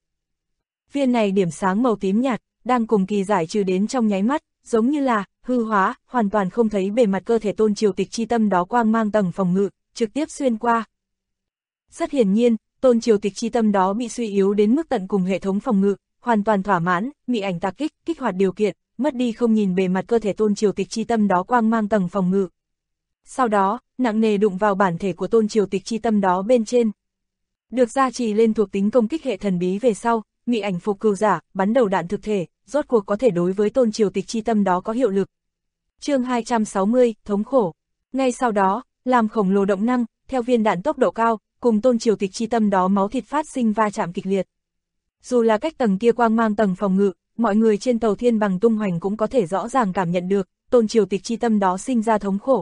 Viên này điểm sáng màu tím nhạt, đang cùng kỳ giải trừ đến trong nháy mắt, giống như là, hư hóa, hoàn toàn không thấy bề mặt cơ thể Tôn Triều Tịch chi tâm đó quang mang tầng phòng ngự, trực tiếp xuyên qua. Rất hiển nhiên, Tôn Triều Tịch chi tâm đó bị suy yếu đến mức tận cùng hệ thống phòng ngự, hoàn toàn thỏa mãn, mị ảnh tạc kích, kích hoạt điều kiện, mất đi không nhìn bề mặt cơ thể Tôn Triều Tịch chi tâm đó quang mang tầng phòng ngự. Sau đó, nặng nề đụng vào bản thể của Tôn Triều Tịch chi tâm đó bên trên. Được gia trì lên thuộc tính công kích hệ thần bí về sau, mị ảnh phục cừu giả, bắn đầu đạn thực thể, rốt cuộc có thể đối với Tôn Triều Tịch chi tâm đó có hiệu lực. Chương 260, thống khổ. Ngay sau đó, làm khổng lồ động năng, theo viên đạn tốc độ cao, cùng Tôn Triều Tịch chi tâm đó máu thịt phát sinh va chạm kịch liệt. Dù là cách tầng kia quang mang tầng phòng ngự, mọi người trên tàu thiên bằng tung hoành cũng có thể rõ ràng cảm nhận được, Tôn Triều Tịch chi tâm đó sinh ra thống khổ.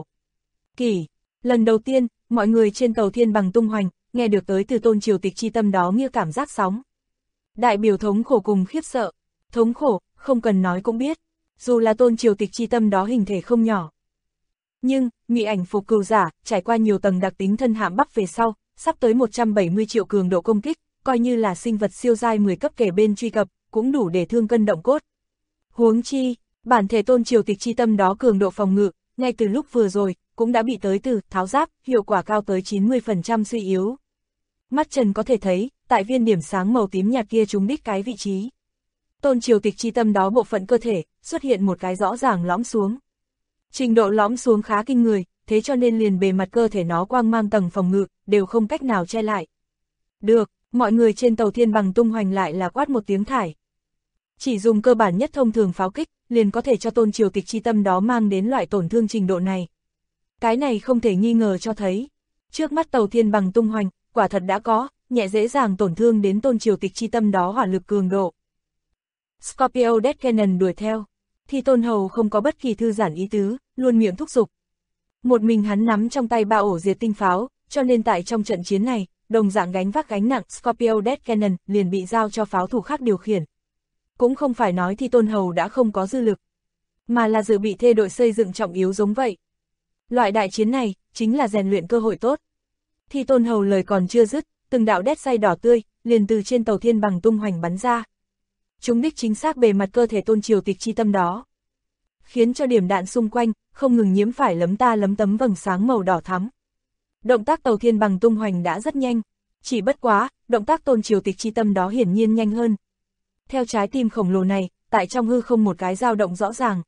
Lần đầu tiên, mọi người trên tàu thiên bằng tung hoành, nghe được tới từ Tôn Triều Tịch chi tâm đó như cảm giác sóng. Đại biểu thống khổ cùng khiếp sợ, thống khổ, không cần nói cũng biết, dù là Tôn Triều Tịch chi tâm đó hình thể không nhỏ. Nhưng, mị ảnh phục cừu giả, trải qua nhiều tầng đặc tính thân hạm bắp về sau, sắp tới 170 triệu cường độ công kích, coi như là sinh vật siêu giai 10 cấp kể bên truy cập, cũng đủ để thương cân động cốt. Huống chi, bản thể Tôn Triều Tịch chi tâm đó cường độ phòng ngự, ngay từ lúc vừa rồi, cũng đã bị tới từ tháo giáp, hiệu quả cao tới 90% suy yếu. Mắt trần có thể thấy, tại viên điểm sáng màu tím nhạt kia trúng đích cái vị trí. Tôn Triều Tịch chi tâm đó bộ phận cơ thể, xuất hiện một cái rõ ràng lõm xuống. Trình độ lõm xuống khá kinh người, thế cho nên liền bề mặt cơ thể nó quang mang tầng phòng ngự, đều không cách nào che lại. Được, mọi người trên tàu thiên bằng tung hoành lại là quát một tiếng thải. Chỉ dùng cơ bản nhất thông thường pháo kích, liền có thể cho Tôn Triều Tịch chi tâm đó mang đến loại tổn thương trình độ này. Cái này không thể nghi ngờ cho thấy. Trước mắt tàu thiên bằng tung hoành, quả thật đã có, nhẹ dễ dàng tổn thương đến Tôn Triều Tịch chi tâm đó hỏa lực cường độ. Scorpio Death Cannon đuổi theo. Thì Tôn Hầu không có bất kỳ thư giãn ý tứ, luôn miệng thúc giục. Một mình hắn nắm trong tay 3 ổ diệt tinh pháo, cho nên tại trong trận chiến này, đồng dạng gánh vác gánh nặng Scorpio Death Cannon liền bị giao cho pháo thủ khác điều khiển. Cũng không phải nói Thi Tôn Hầu đã không có dư lực, mà là dự bị thê đội xây dựng trọng yếu giống vậy. Loại đại chiến này, chính là rèn luyện cơ hội tốt. Thi Tôn Hầu lời còn chưa dứt, từng đạo đét say đỏ tươi, liền từ trên tàu thiên bằng tung hoành bắn ra. Chúng đích chính xác bề mặt cơ thể Tôn Triều Tịch chi tâm đó, khiến cho điểm đạn xung quanh, không ngừng nhiễm phải lấm ta lấm tấm vầng sáng màu đỏ thắm. Động tác tàu thiên bằng tung hoành đã rất nhanh, chỉ bất quá, động tác Tôn Triều Tịch chi tâm đó hiển nhiên nhanh hơn. Theo trái tim khổng lồ này, tại trong hư không một cái dao động rõ ràng.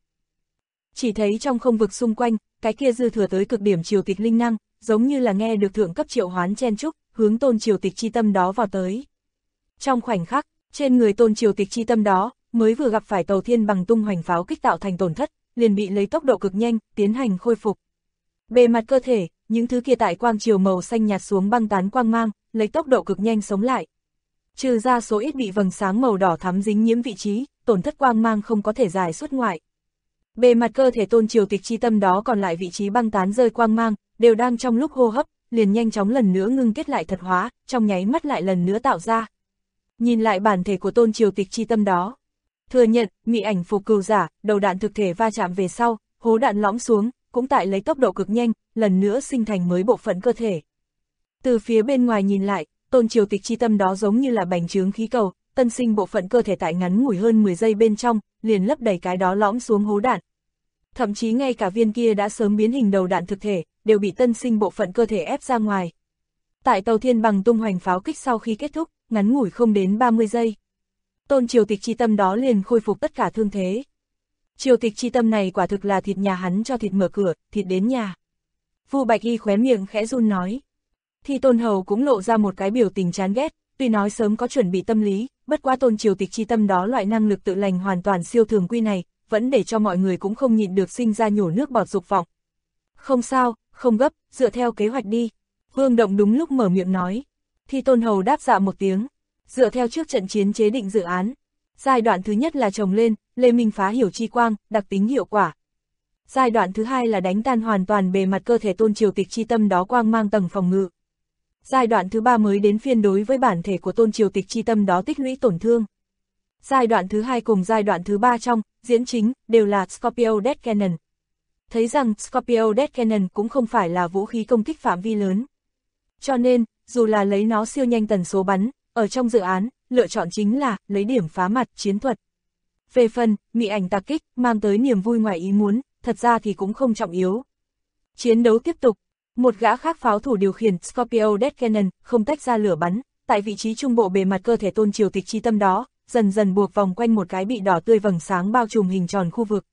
Chỉ thấy trong không vực xung quanh, cái kia dư thừa tới cực điểm triều tịch linh năng, giống như là nghe được thượng cấp triệu hoán chen chúc, hướng Tôn Triều Tịch chi tâm đó vào tới. Trong khoảnh khắc, trên người Tôn Triều Tịch chi tâm đó, mới vừa gặp phải tàu thiên bằng tung hoành pháo kích tạo thành tổn thất, liền bị lấy tốc độ cực nhanh, tiến hành khôi phục. Bề mặt cơ thể, những thứ kia tại quang triều màu xanh nhạt xuống băng tán quang mang, lấy tốc độ cực nhanh sống lại. Trừ ra số ít bị vầng sáng màu đỏ thắm dính nhiễm vị trí, tổn thất quang mang không có thể giải xuất ngoại. Bề mặt cơ thể Tôn Triều Tịch chi tâm đó còn lại vị trí băng tán rơi quang mang, đều đang trong lúc hô hấp, liền nhanh chóng lần nữa ngưng kết lại thật hóa, trong nháy mắt lại lần nữa tạo ra. Nhìn lại bản thể của Tôn Triều Tịch chi tâm đó, thừa nhận, mị ảnh phục cừu giả, đầu đạn thực thể va chạm về sau, hố đạn lõm xuống, cũng tại lấy tốc độ cực nhanh, lần nữa sinh thành mới bộ phận cơ thể. Từ phía bên ngoài nhìn lại, Tôn Triều Tịch chi tâm đó giống như là bành trướng khí cầu, tân sinh bộ phận cơ thể tại ngắn ngủi hơn 10 giây bên trong, liền lấp đầy cái đó lõm xuống hố đạn. Thậm chí ngay cả viên kia đã sớm biến hình đầu đạn thực thể, đều bị tân sinh bộ phận cơ thể ép ra ngoài. Tại tàu thiên bằng tung hoành pháo kích sau khi kết thúc, ngắn ngủi không đến 30 giây. Tôn Triều Tịch chi tâm đó liền khôi phục tất cả thương thế. Triều Tịch chi tâm này quả thực là thịt nhà hắn cho thịt mở cửa, thịt đến nhà. Vu Bạch Y khóe miệng khẽ run nói. Thi Tôn Hầu cũng lộ ra một cái biểu tình chán ghét, tuy nói sớm có chuẩn bị tâm lý, bất quá Tôn Triều Tịch chi tâm đó loại năng lực tự lành hoàn toàn siêu thường quy này, vẫn để cho mọi người cũng không nhịn được sinh ra nhổ nước bọt dục vọng. Không sao, không gấp, dựa theo kế hoạch đi. Vương Động đúng lúc mở miệng nói. Thi Tôn Hầu đáp dạ một tiếng, dựa theo trước trận chiến chế định dự án. Giai đoạn thứ nhất là trồng lên, Lê Minh phá hiểu chi quang, đặc tính hiệu quả. Giai đoạn thứ hai là đánh tan hoàn toàn bề mặt cơ thể Tôn Triều Tịch chi tâm đó quang mang tầng phòng ngự. Giai đoạn thứ ba mới đến phiên đối với bản thể của Tôn Triều Tịch chi tâm đó tích lũy tổn thương. Giai đoạn thứ hai cùng giai đoạn thứ ba trong diễn chính đều là Scorpio Death Cannon. Thấy rằng Scorpio Death Cannon cũng không phải là vũ khí công kích phạm vi lớn. Cho nên, dù là lấy nó siêu nhanh tần số bắn, ở trong dự án, lựa chọn chính là lấy điểm phá mặt chiến thuật. Về phần, mị ảnh tạc kích, mang tới niềm vui ngoài ý muốn, thật ra thì cũng không trọng yếu. Chiến đấu tiếp tục, một gã khác pháo thủ điều khiển Scorpio Death Cannon, không tách ra lửa bắn, tại vị trí trung bộ bề mặt cơ thể Tôn Triều Tịch chi tâm đó, dần dần buộc vòng quanh một cái bị đỏ tươi vầng sáng bao trùm hình tròn khu vực.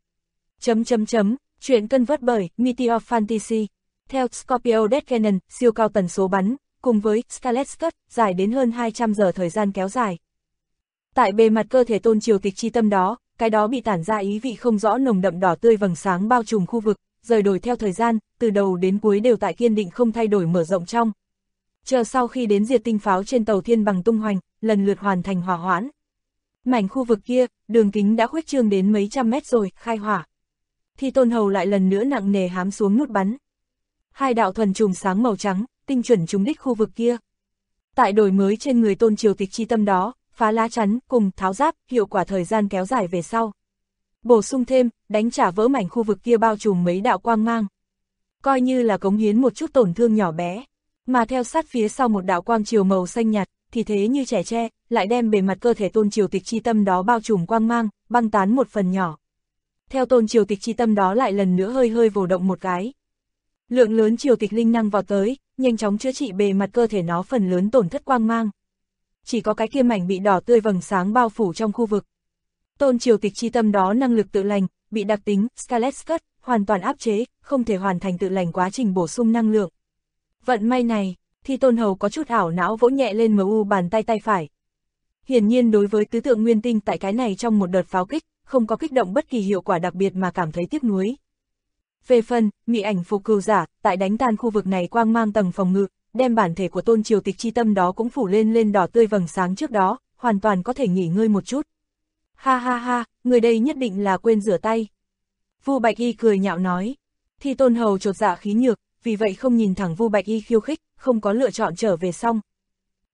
Chuyện cân vớt bởi Meteor Fantasy. Theo Scorpio Death Cannon, siêu cao tần số bắn, cùng với Scarlet Cut, dài đến hơn 200 giờ thời gian kéo dài. Tại bề mặt cơ thể Tôn Triều Tịch chi tâm đó, cái đó bị tản ra ý vị không rõ nồng đậm đỏ tươi vầng sáng bao trùm khu vực, rời đổi theo thời gian, từ đầu đến cuối đều tại kiên định không thay đổi mở rộng trong. Chờ sau khi đến diệt tinh pháo trên tàu thiên bằng tung hoành, lần lượt hoàn thành hỏa hoãn. Mảnh khu vực kia, đường kính đã khuếch trương đến mấy trăm mét rồi, khai hỏa. Thi Tôn Hầu lại lần nữa nặng nề hám xuống nút bắn. Hai đạo thuần chùm sáng màu trắng, tinh chuẩn trúng đích khu vực kia. Tại đổi mới trên người Tôn Triều Tịch chi tâm đó, phá lá chắn cùng tháo giáp, hiệu quả thời gian kéo dài về sau. Bổ sung thêm, đánh trả vỡ mảnh khu vực kia bao trùm mấy đạo quang mang. Coi như là cống hiến một chút tổn thương nhỏ bé, mà theo sát phía sau một đạo quang chiều màu xanh nhạt, thì thế như trẻ tre, lại đem bề mặt cơ thể Tôn Triều Tịch chi tâm đó bao trùm quang mang, băng tán một phần nhỏ. Theo Tôn Triều Tịch chi tâm đó lại lần nữa hơi hơi vồ động một cái. Lượng lớn triều tịch linh năng vào tới, nhanh chóng chữa trị bề mặt cơ thể nó phần lớn tổn thất quang mang. Chỉ có cái kia mảnh bị đỏ tươi vầng sáng bao phủ trong khu vực. Tôn Triều Tịch chi tâm đó năng lực tự lành, bị đặc tính Scarlet Cut hoàn toàn áp chế, không thể hoàn thành tự lành quá trình bổ sung năng lượng. Vận may này, Thi Tôn Hầu có chút ảo não vỗ nhẹ lên MU bàn tay phải. Hiển nhiên đối với tứ tượng nguyên tinh tại cái này trong một đợt pháo kích, không có kích động bất kỳ hiệu quả đặc biệt mà cảm thấy tiếc nuối. Về phần, mị ảnh phục cừu giả, tại đánh tan khu vực này quang mang tầng phòng ngự, đem bản thể của Tôn Triều Tịch chi tâm đó cũng phủ lên đỏ tươi vầng sáng trước đó, hoàn toàn có thể nghỉ ngơi một chút. Ha ha ha, người đây nhất định là quên rửa tay. Vu Bạch Y cười nhạo nói. Thi Tôn Hầu chột dạ khí nhược, vì vậy không nhìn thẳng Vu Bạch Y khiêu khích, không có lựa chọn trở về xong.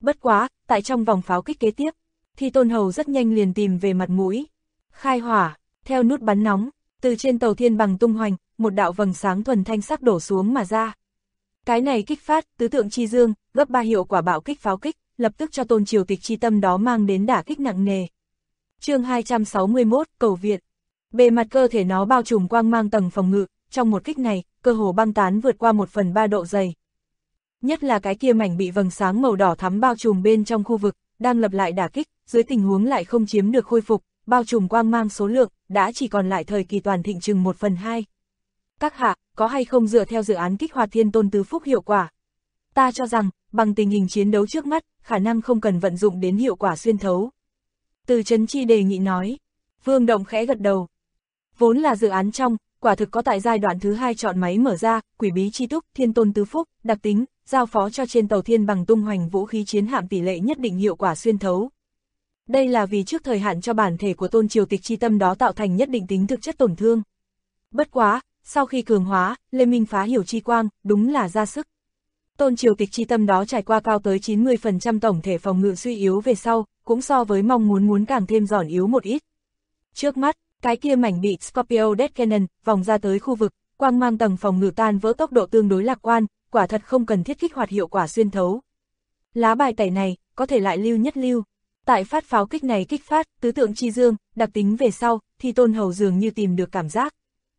Bất quá, tại trong vòng pháo kích kế tiếp, Thi Tôn Hầu rất nhanh liền tìm về mặt mũi. Khai hỏa, theo nút bắn nóng, từ trên tàu thiên bằng tung hoành, một đạo vầng sáng thuần thanh sắc đổ xuống mà ra. Cái này kích phát, tứ tượng chi dương, gấp 3 hiệu quả bạo kích pháo kích, lập tức cho Tôn Triều Tịch chi tâm đó mang đến đả kích nặng nề. Chương 261, cầu viện. Bề mặt cơ thể nó bao trùm quang mang tầng phòng ngự, trong một kích này, cơ hồ băng tán vượt qua 1/3 độ dày. Nhất là cái kia mảnh bị vầng sáng màu đỏ thắm bao trùm bên trong khu vực, đang lập lại đả kích, dưới tình huống lại không chiếm được khôi phục, bao trùm quang mang số lượng, đã chỉ còn lại thời kỳ toàn thịnh chừng 1/2. Các hạ, có hay không dựa theo dự án kích hoạt Thiên Tôn Tứ Phúc hiệu quả? Ta cho rằng, bằng tình hình chiến đấu trước mắt, khả năng không cần vận dụng đến hiệu quả xuyên thấu. Từ Trấn Chi đề nghị nói. Vương Động khẽ gật đầu. Vốn là dự án trong, quả thực có tại giai đoạn thứ 2 chọn máy mở ra, quỷ bí chi túc, Thiên Tôn Tứ Phúc, đặc tính, giao phó cho trên tàu thiên bằng tung hoành vũ khí chiến hạm tỷ lệ nhất định hiệu quả xuyên thấu. Đây là vì trước thời hạn cho bản thể của Tôn Triều Tịch chi tâm đó tạo thành nhất định tính thực chất tổn thương. Bất quá, sau khi cường hóa, Lê Minh phá hiểu chi quang, đúng là ra sức. Tôn Triều Tịch chi tâm đó trải qua cao tới 90% tổng thể phòng ngự suy yếu về sau, cũng so với mong muốn càng thêm giòn yếu một ít. Trước mắt, cái kia mảnh bị Scorpio Death Cannon vòng ra tới khu vực, quang mang tầng phòng ngự tan vỡ tốc độ tương đối lạc quan, quả thật không cần thiết kích hoạt hiệu quả xuyên thấu. Lá bài tẩy này, có thể lại lưu nhất lưu. Tại phát pháo kích này kích phát, tứ tượng chi dương, đặc tính về sau, thì Tôn Hầu dường như tìm được cảm giác.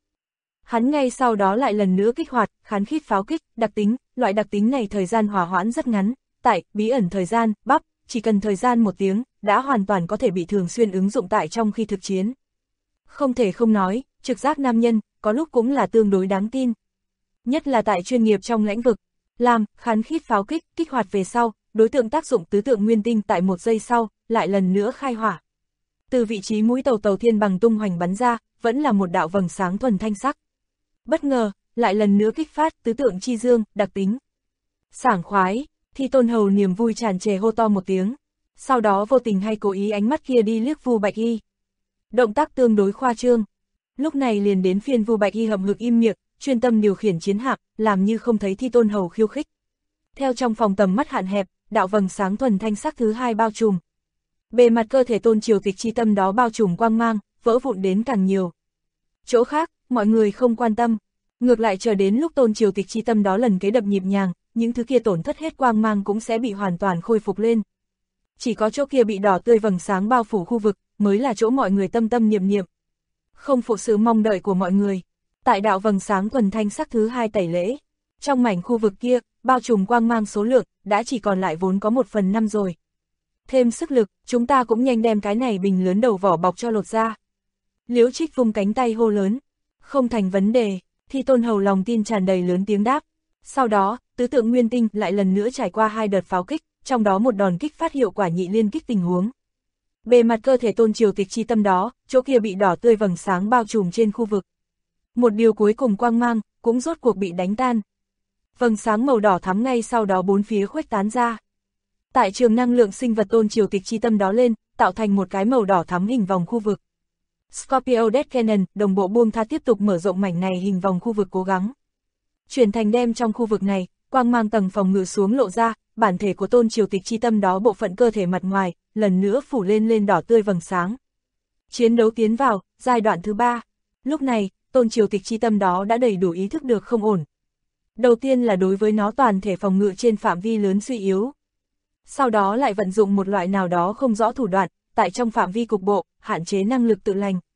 Hắn ngay sau đó lại lần nữa kích hoạt, khán khít pháo kích, đặc tính, loại đặc tính này thời gian hòa hoãn rất ngắn, tại, bí ẩn thời gian, bắp, chỉ cần thời gian 1 tiếng, đã hoàn toàn có thể bị thường xuyên ứng dụng tại trong khi thực chiến. Không thể không nói, trực giác nam nhân, có lúc cũng là tương đối đáng tin. Nhất là tại chuyên nghiệp trong lĩnh vực, làm, khán khít pháo kích, kích hoạt về sau, đối tượng tác dụng tứ tượng nguyên tinh tại 1 giây sau, lại lần nữa khai hỏa. Từ vị trí mũi tàu thiên bằng tung hoành bắn ra, vẫn là một đạo vầng sáng thuần thanh sắc. Bất ngờ, lại lần nữa kích phát tứ tượng chi dương, đặc tính. Sảng khoái, Thi Tôn Hầu niềm vui tràn trề hô to một tiếng. Sau đó vô tình hay cố ý ánh mắt kia đi liếc Vu Bạch Y. Động tác tương đối khoa trương. Lúc này liền đến phiên Vu Bạch Y hậm hực im miệng, chuyên tâm điều khiển chiến hạm, làm như không thấy Thi Tôn Hầu khiêu khích. Theo trong phòng tầm mắt hạn hẹp, đạo vầng sáng thuần thanh sắc thứ 2 bao trùm. Bề mặt cơ thể Tôn Triều Tịch chi tâm đó bao trùm quang mang, vỡ vụn đến càng nhiều. Chỗ khác, mọi người không quan tâm. Ngược lại chờ đến lúc Tôn Triều Tịch chi tâm đó lần kế đập nhịp nhàng, những thứ kia tổn thất hết quang mang cũng sẽ bị hoàn toàn khôi phục lên. Chỉ có chỗ kia bị đỏ tươi vầng sáng bao phủ khu vực, mới là chỗ mọi người tâm tâm niệm niệm. Không phụ sự mong đợi của mọi người. Tại đạo vầng sáng thuần thanh sắc thứ 2 tẩy lễ, trong mảnh khu vực kia, bao trùm quang mang số lượng, đã chỉ còn lại vốn có 1/5 rồi. Thêm sức lực, chúng ta cũng nhanh đem cái này bình lớn đầu vỏ bọc cho lột ra. Liễu Trích vung cánh tay hô lớn. Không thành vấn đề, Thi Tôn Hầu lòng tin tràn đầy lớn tiếng đáp. Sau đó, tứ tượng nguyên tinh lại lần nữa trải qua 2 đợt pháo kích, trong đó một đòn kích phát hiệu quả nhị liên kích tình huống. Bề mặt cơ thể Tôn Triều Tịch chi tâm đó, chỗ kia bị đỏ tươi vầng sáng bao trùm trên khu vực. Một điều cuối cùng quang mang, cũng rốt cuộc bị đánh tan. Vầng sáng màu đỏ thắm ngay sau đó bốn phía khuếch tán ra. Tại trường năng lượng sinh vật Tôn Triều Tịch chi tâm đó lên, tạo thành một cái màu đỏ thắm hình vòng khu vực. Scorpio Death Cannon, đồng bộ buông tha tiếp tục mở rộng mảnh này hình vòng khu vực cố gắng. Chuyển thành đem trong khu vực này, quang mang tầng phòng ngự xuống lộ ra, bản thể của Tôn Triều Tịch chi tâm đó bộ phận cơ thể mặt ngoài, lần nữa phủ lên đỏ tươi vầng sáng. Chiến đấu tiến vào, giai đoạn thứ 3. Lúc này, Tôn Triều Tịch chi tâm đó đã đầy đủ ý thức được không ổn. Đầu tiên là đối với nó toàn thể phòng ngự trên phạm vi lớn suy yếu. Sau đó lại vận dụng một loại nào đó không rõ thủ đoạn, tại trong phạm vi cục bộ, hạn chế năng lực tự lành.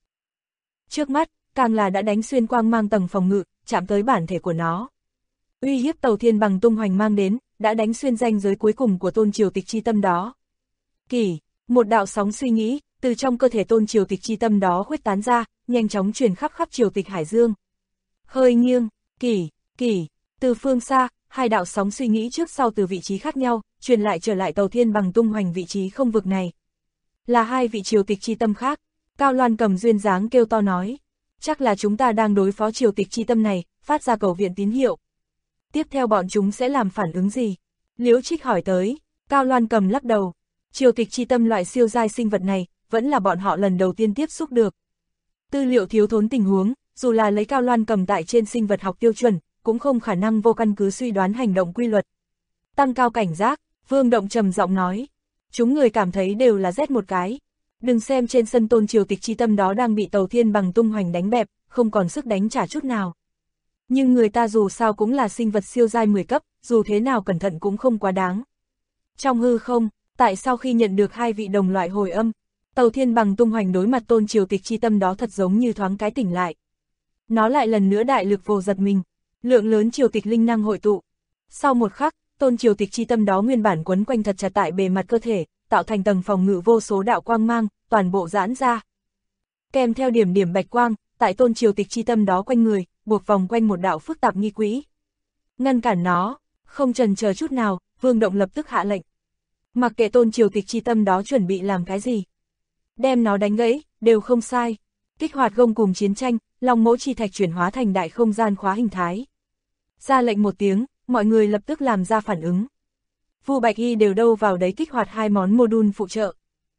Trước mắt, càng là đã đánh xuyên quang mang tầng phòng ngự, chạm tới bản thể của nó. Uy hiếp tàu thiên bằng tung hoành mang đến, đã đánh xuyên ranh giới cuối cùng của Tôn Triều Tịch chi tâm đó. Một đạo sóng suy nghĩ, từ trong cơ thể Tôn Triều Tịch chi tâm đó khuếch tán ra, nhanh chóng truyền khắp Triều Tịch Hải Dương. Hơi nghiêng, từ phương xa, 2 đạo sóng suy nghĩ trước sau từ vị trí khác nhau, truyền lại trở lại tàu thiên bằng tung hoành vị trí không vực này. Là 2 vị Triều Tịch chi tâm khác, Cao Loan Cầm duyên dáng kêu to nói. Chắc là chúng ta đang đối phó Triều Tịch chi tâm này, phát ra cầu viện tín hiệu. Tiếp theo bọn chúng sẽ làm phản ứng gì? Liễu Trích hỏi tới. Cao Loan Cầm lắc đầu. Triều Tịch chi tâm loại siêu giai sinh vật này, vẫn là bọn họ lần đầu tiên tiếp xúc được. Tư liệu thiếu thốn tình huống, dù là lấy Cao Loan Cầm tại trên sinh vật học tiêu chuẩn, cũng không khả năng vô căn cứ suy đoán hành động quy luật. Tăng cao cảnh giác, Vương Động trầm giọng nói. Chúng người cảm thấy đều là rét một cái. Đừng xem trên sân Tôn Triều Tịch chi tâm đó đang bị Tàu Thiên Bằng tung hoành đánh bẹp, không còn sức đánh trả chút nào. Nhưng người ta dù sao cũng là sinh vật siêu giai 10 cấp, dù thế nào cẩn thận cũng không quá đáng. Trong hư không, tại sao khi nhận được hai vị đồng loại hồi âm, Tàu Thiên Bằng tung hoành đối mặt Tôn Triều Tịch chi tâm đó thật giống như thoáng cái tỉnh lại. Nó lại lần nữa đại lực vồ giật mình, lượng lớn triều tịch linh năng hội tụ. Sau một khắc, Tôn Triều Tịch chi tâm đó nguyên bản quấn quanh thật chặt tại bề mặt cơ thể, tạo thành tầng phòng ngự vô số đạo quang mang, toàn bộ giãn ra. Kèm theo điểm điểm bạch quang, tại Tôn Triều Tịch chi tâm đó quanh người, buộc vòng quanh một đạo phức tạp nghi quỹ. Ngăn cản nó, không chần chờ chút nào, Vương Động lập tức hạ lệnh. Mặc kệ Tôn Triều Tịch chi tâm đó chuẩn bị làm cái gì, đem nó đánh gãy, đều không sai. Kích hoạt gông cùng chiến tranh, Long Mẫu chi thạch chuyển hóa thành đại không gian khóa hình thái. Ra lệnh một tiếng, mọi người lập tức làm ra phản ứng. Vu Bạch Y đều đâu vào đấy kích hoạt hai món module phụ trợ.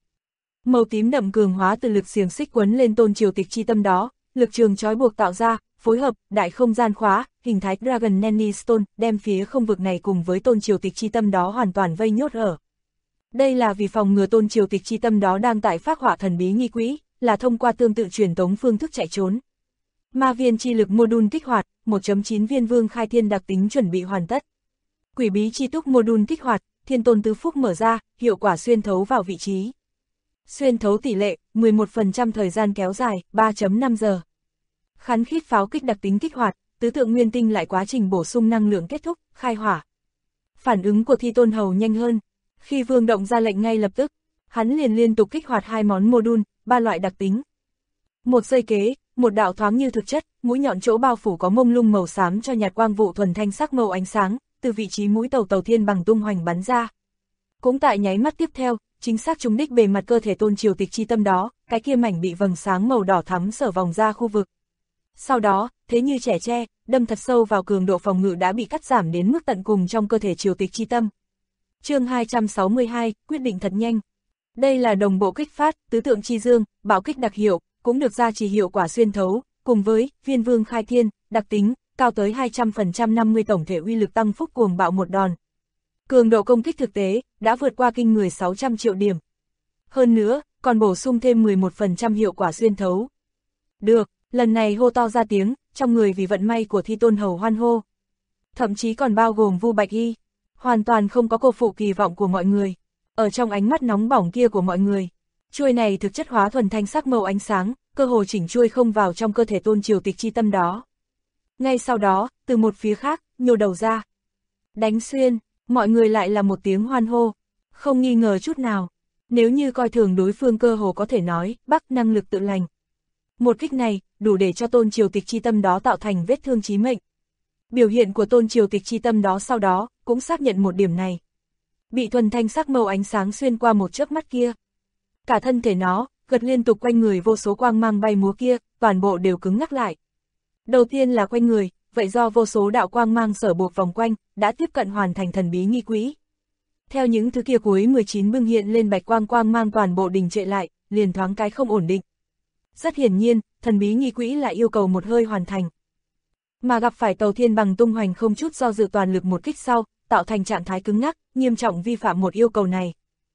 Màu tím đậm cường hóa từ lực xiềng xích quấn lên Tôn Triều Tịch chi tâm đó, lực trường trói buộc tạo ra, phối hợp, đại không gian khóa, hình thái Dragon Nanny Stone, đem phía không vực này cùng với Tôn Triều Tịch chi tâm đó hoàn toàn vây nhốt ở. Đây là vì phòng ngừa Tôn Triều Tịch chi tâm đó đang tại phác họa thần bí nghi quỹ, là thông qua tương tự truyền tống phương thức chạy trốn. Ma viên chi lực module kích hoạt, 1.9 viên vương khai thiên đặc tính chuẩn bị hoàn tất. Quỷ bí chi túc module kích hoạt, thiên tôn tứ phúc mở ra, hiệu quả xuyên thấu vào vị trí. Xuyên thấu tỷ lệ, 11% thời gian kéo dài, 3.5 giờ. Khắn khít pháo kích đặc tính kích hoạt, tứ tượng nguyên tinh lại quá trình bổ sung năng lượng kết thúc, khai hỏa. Phản ứng của Thi Tôn Hầu nhanh hơn. Khi Vương Động ra lệnh ngay lập tức, hắn liền liên tục kích hoạt hai món module, ba loại đặc tính. Một giây kế, một đạo thoáng như thực chất, mũi nhọn chỗ bao phủ có mông lung màu xám cho nhạt quang vụ thuần thanh sắc màu ánh sáng, từ vị trí mũi Tàu Thiên Bằng tung hoành bắn ra. Cũng tại nháy mắt tiếp theo, chính xác trúng đích bề mặt cơ thể Tôn Triều Tịch chi tâm đó, cái kia mảnh bị vầng sáng màu đỏ thắm sở vòng ra khu vực. Sau đó, thế như trẻ tre, đâm thật sâu vào cường độ phòng ngự đã bị cắt giảm đến mức tận cùng trong cơ thể Triều Tịch chi tâm. Chương 262, quyết định thật nhanh. Đây là đồng bộ kích phát, tứ tượng chi dương, bạo kích đặc hiệu, cũng được gia trì hiệu quả xuyên thấu, cùng với viên vương khai thiên, đặc tính, cao tới 200% 50 tổng thể uy lực tăng phúc cuồng bạo một đòn. Cường độ công kích thực tế, đã vượt qua kinh người 600 triệu điểm. Hơn nữa, còn bổ sung thêm 11% hiệu quả xuyên thấu. Được, lần này hô to ra tiếng, trong người vì vận may của Thi Tôn Hầu hoan hô. Thậm chí còn bao gồm Vu Bạch Y, hoàn toàn không có cô phụ kỳ vọng của mọi người. Ở trong ánh mắt nóng bỏng kia của mọi người, chuôi này thực chất hóa thuần thanh sắc màu ánh sáng, cơ hồ chỉnh chuôi không vào trong cơ thể Tôn Triều Tịch chi tâm đó. Ngay sau đó, từ một phía khác, nhô đầu ra. Đánh xuyên, mọi người lại là một tiếng hoan hô, không nghi ngờ chút nào. Nếu như coi thường đối phương cơ hồ có thể nói, bắc năng lực tự lành. Một kích này, đủ để cho Tôn Triều Tịch chi tâm đó tạo thành vết thương chí mệnh. Biểu hiện của Tôn Triều Tịch chi tâm đó sau đó, cũng xác nhận một điểm này. Bị thuần thanh sắc màu ánh sáng xuyên qua một chớp mắt kia. Cả thân thể nó, gật liên tục quanh người vô số quang mang bay múa kia, toàn bộ đều cứng ngắc lại. Đầu tiên là quanh người, vậy do vô số đạo quang mang sở buộc vòng quanh, đã tiếp cận hoàn thành thần bí nghi quỹ. Theo những thứ kia cuối 19 bưng hiện lên bạch quang mang toàn bộ đình trệ lại, liền thoáng cái không ổn định. Rất hiển nhiên, thần bí nghi quỹ lại yêu cầu một hơi hoàn thành. Mà gặp phải Tàu Thiên Bằng tung hoành không chút do dự toàn lực một kích sau, tạo thành trạng thái cứng ngắc, nghiêm trọng vi phạm một yêu cầu này.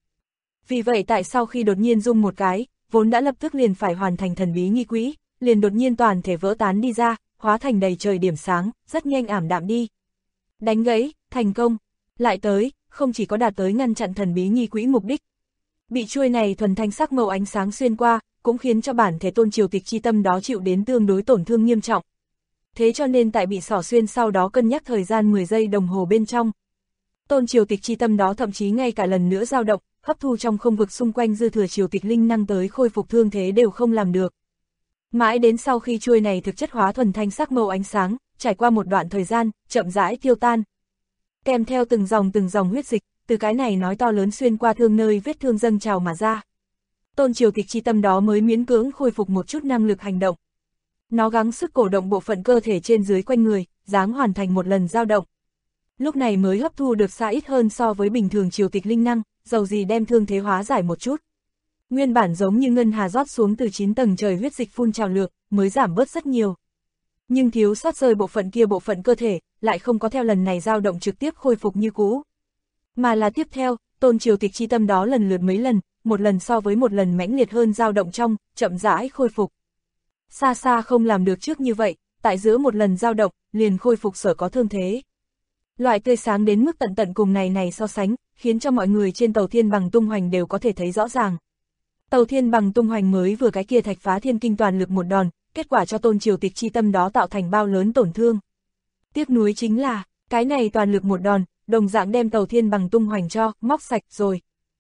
Vì vậy tại sau khi đột nhiên rung một cái, vốn đã lập tức liền phải hoàn thành thần bí nghi quỹ, liền đột nhiên toàn thể vỡ tán đi ra, hóa thành đầy trời điểm sáng, rất nhanh ảm đạm đi. Đánh gãy, thành công, lại tới, không chỉ có đạt tới ngăn chặn thần bí nghi quỹ mục đích. Bị chuôi này thuần thanh sắc màu ánh sáng xuyên qua, cũng khiến cho bản thể Tôn Triều Tịch chi tâm đó chịu đến tương đối tổn thương nghiêm trọng. Thế cho nên tại bị xỏ xuyên sau đó cân nhắc thời gian 10 giây đồng hồ bên trong. Tôn Triều Tịch chi tâm đó thậm chí ngay cả lần nữa dao động, hấp thu trong không vực xung quanh dư thừa triều tịch linh năng tới khôi phục thương thế đều không làm được. Mãi đến sau khi chuôi này thực chất hóa thuần thanh sắc màu ánh sáng, trải qua một đoạn thời gian, chậm rãi tiêu tan. Kèm theo từng dòng huyết dịch, từ cái này nói to lớn xuyên qua thương nơi vết thương dâng trào mà ra. Tôn Triều Tịch chi tâm đó mới miễn cưỡng khôi phục một chút năng lực hành động. Nó gắng sức cổ động bộ phận cơ thể trên dưới quanh người, dáng hoàn thành một lần dao động. Lúc này mới hấp thu được xa ít hơn so với bình thường triều tịch linh năng, dầu gì đem thương thế hóa giải một chút. Nguyên bản giống như ngân hà rót xuống từ 9 tầng trời huyết dịch phun trào lược, mới giảm bớt rất nhiều. Nhưng thiếu sót rơi bộ phận kia bộ phận cơ thể, lại không có theo lần này dao động trực tiếp khôi phục như cũ. Mà là tiếp theo, tôn triều tịch chi tâm đó lần lượt mấy lần, một lần so với một lần mãnh liệt hơn dao động trong, chậm rãi khôi phục. Xa xa không làm được trước như vậy, tại giữa một lần dao động, liền khôi phục sở có thương thế. Loại tươi sáng đến mức tận tận cùng này so sánh, khiến cho mọi người trên tàu thiên bằng tung hoành đều có thể thấy rõ ràng. Tàu thiên bằng tung hoành mới vừa cái kia thạch phá thiên kinh toàn lực một đòn, kết quả cho tôn triều tịch chi tâm đó tạo thành bao lớn tổn thương. Tiếc nuối chính là, cái này toàn lực một đòn, đồng dạng đem tàu thiên bằng tung hoành cho, móc sạch rồi.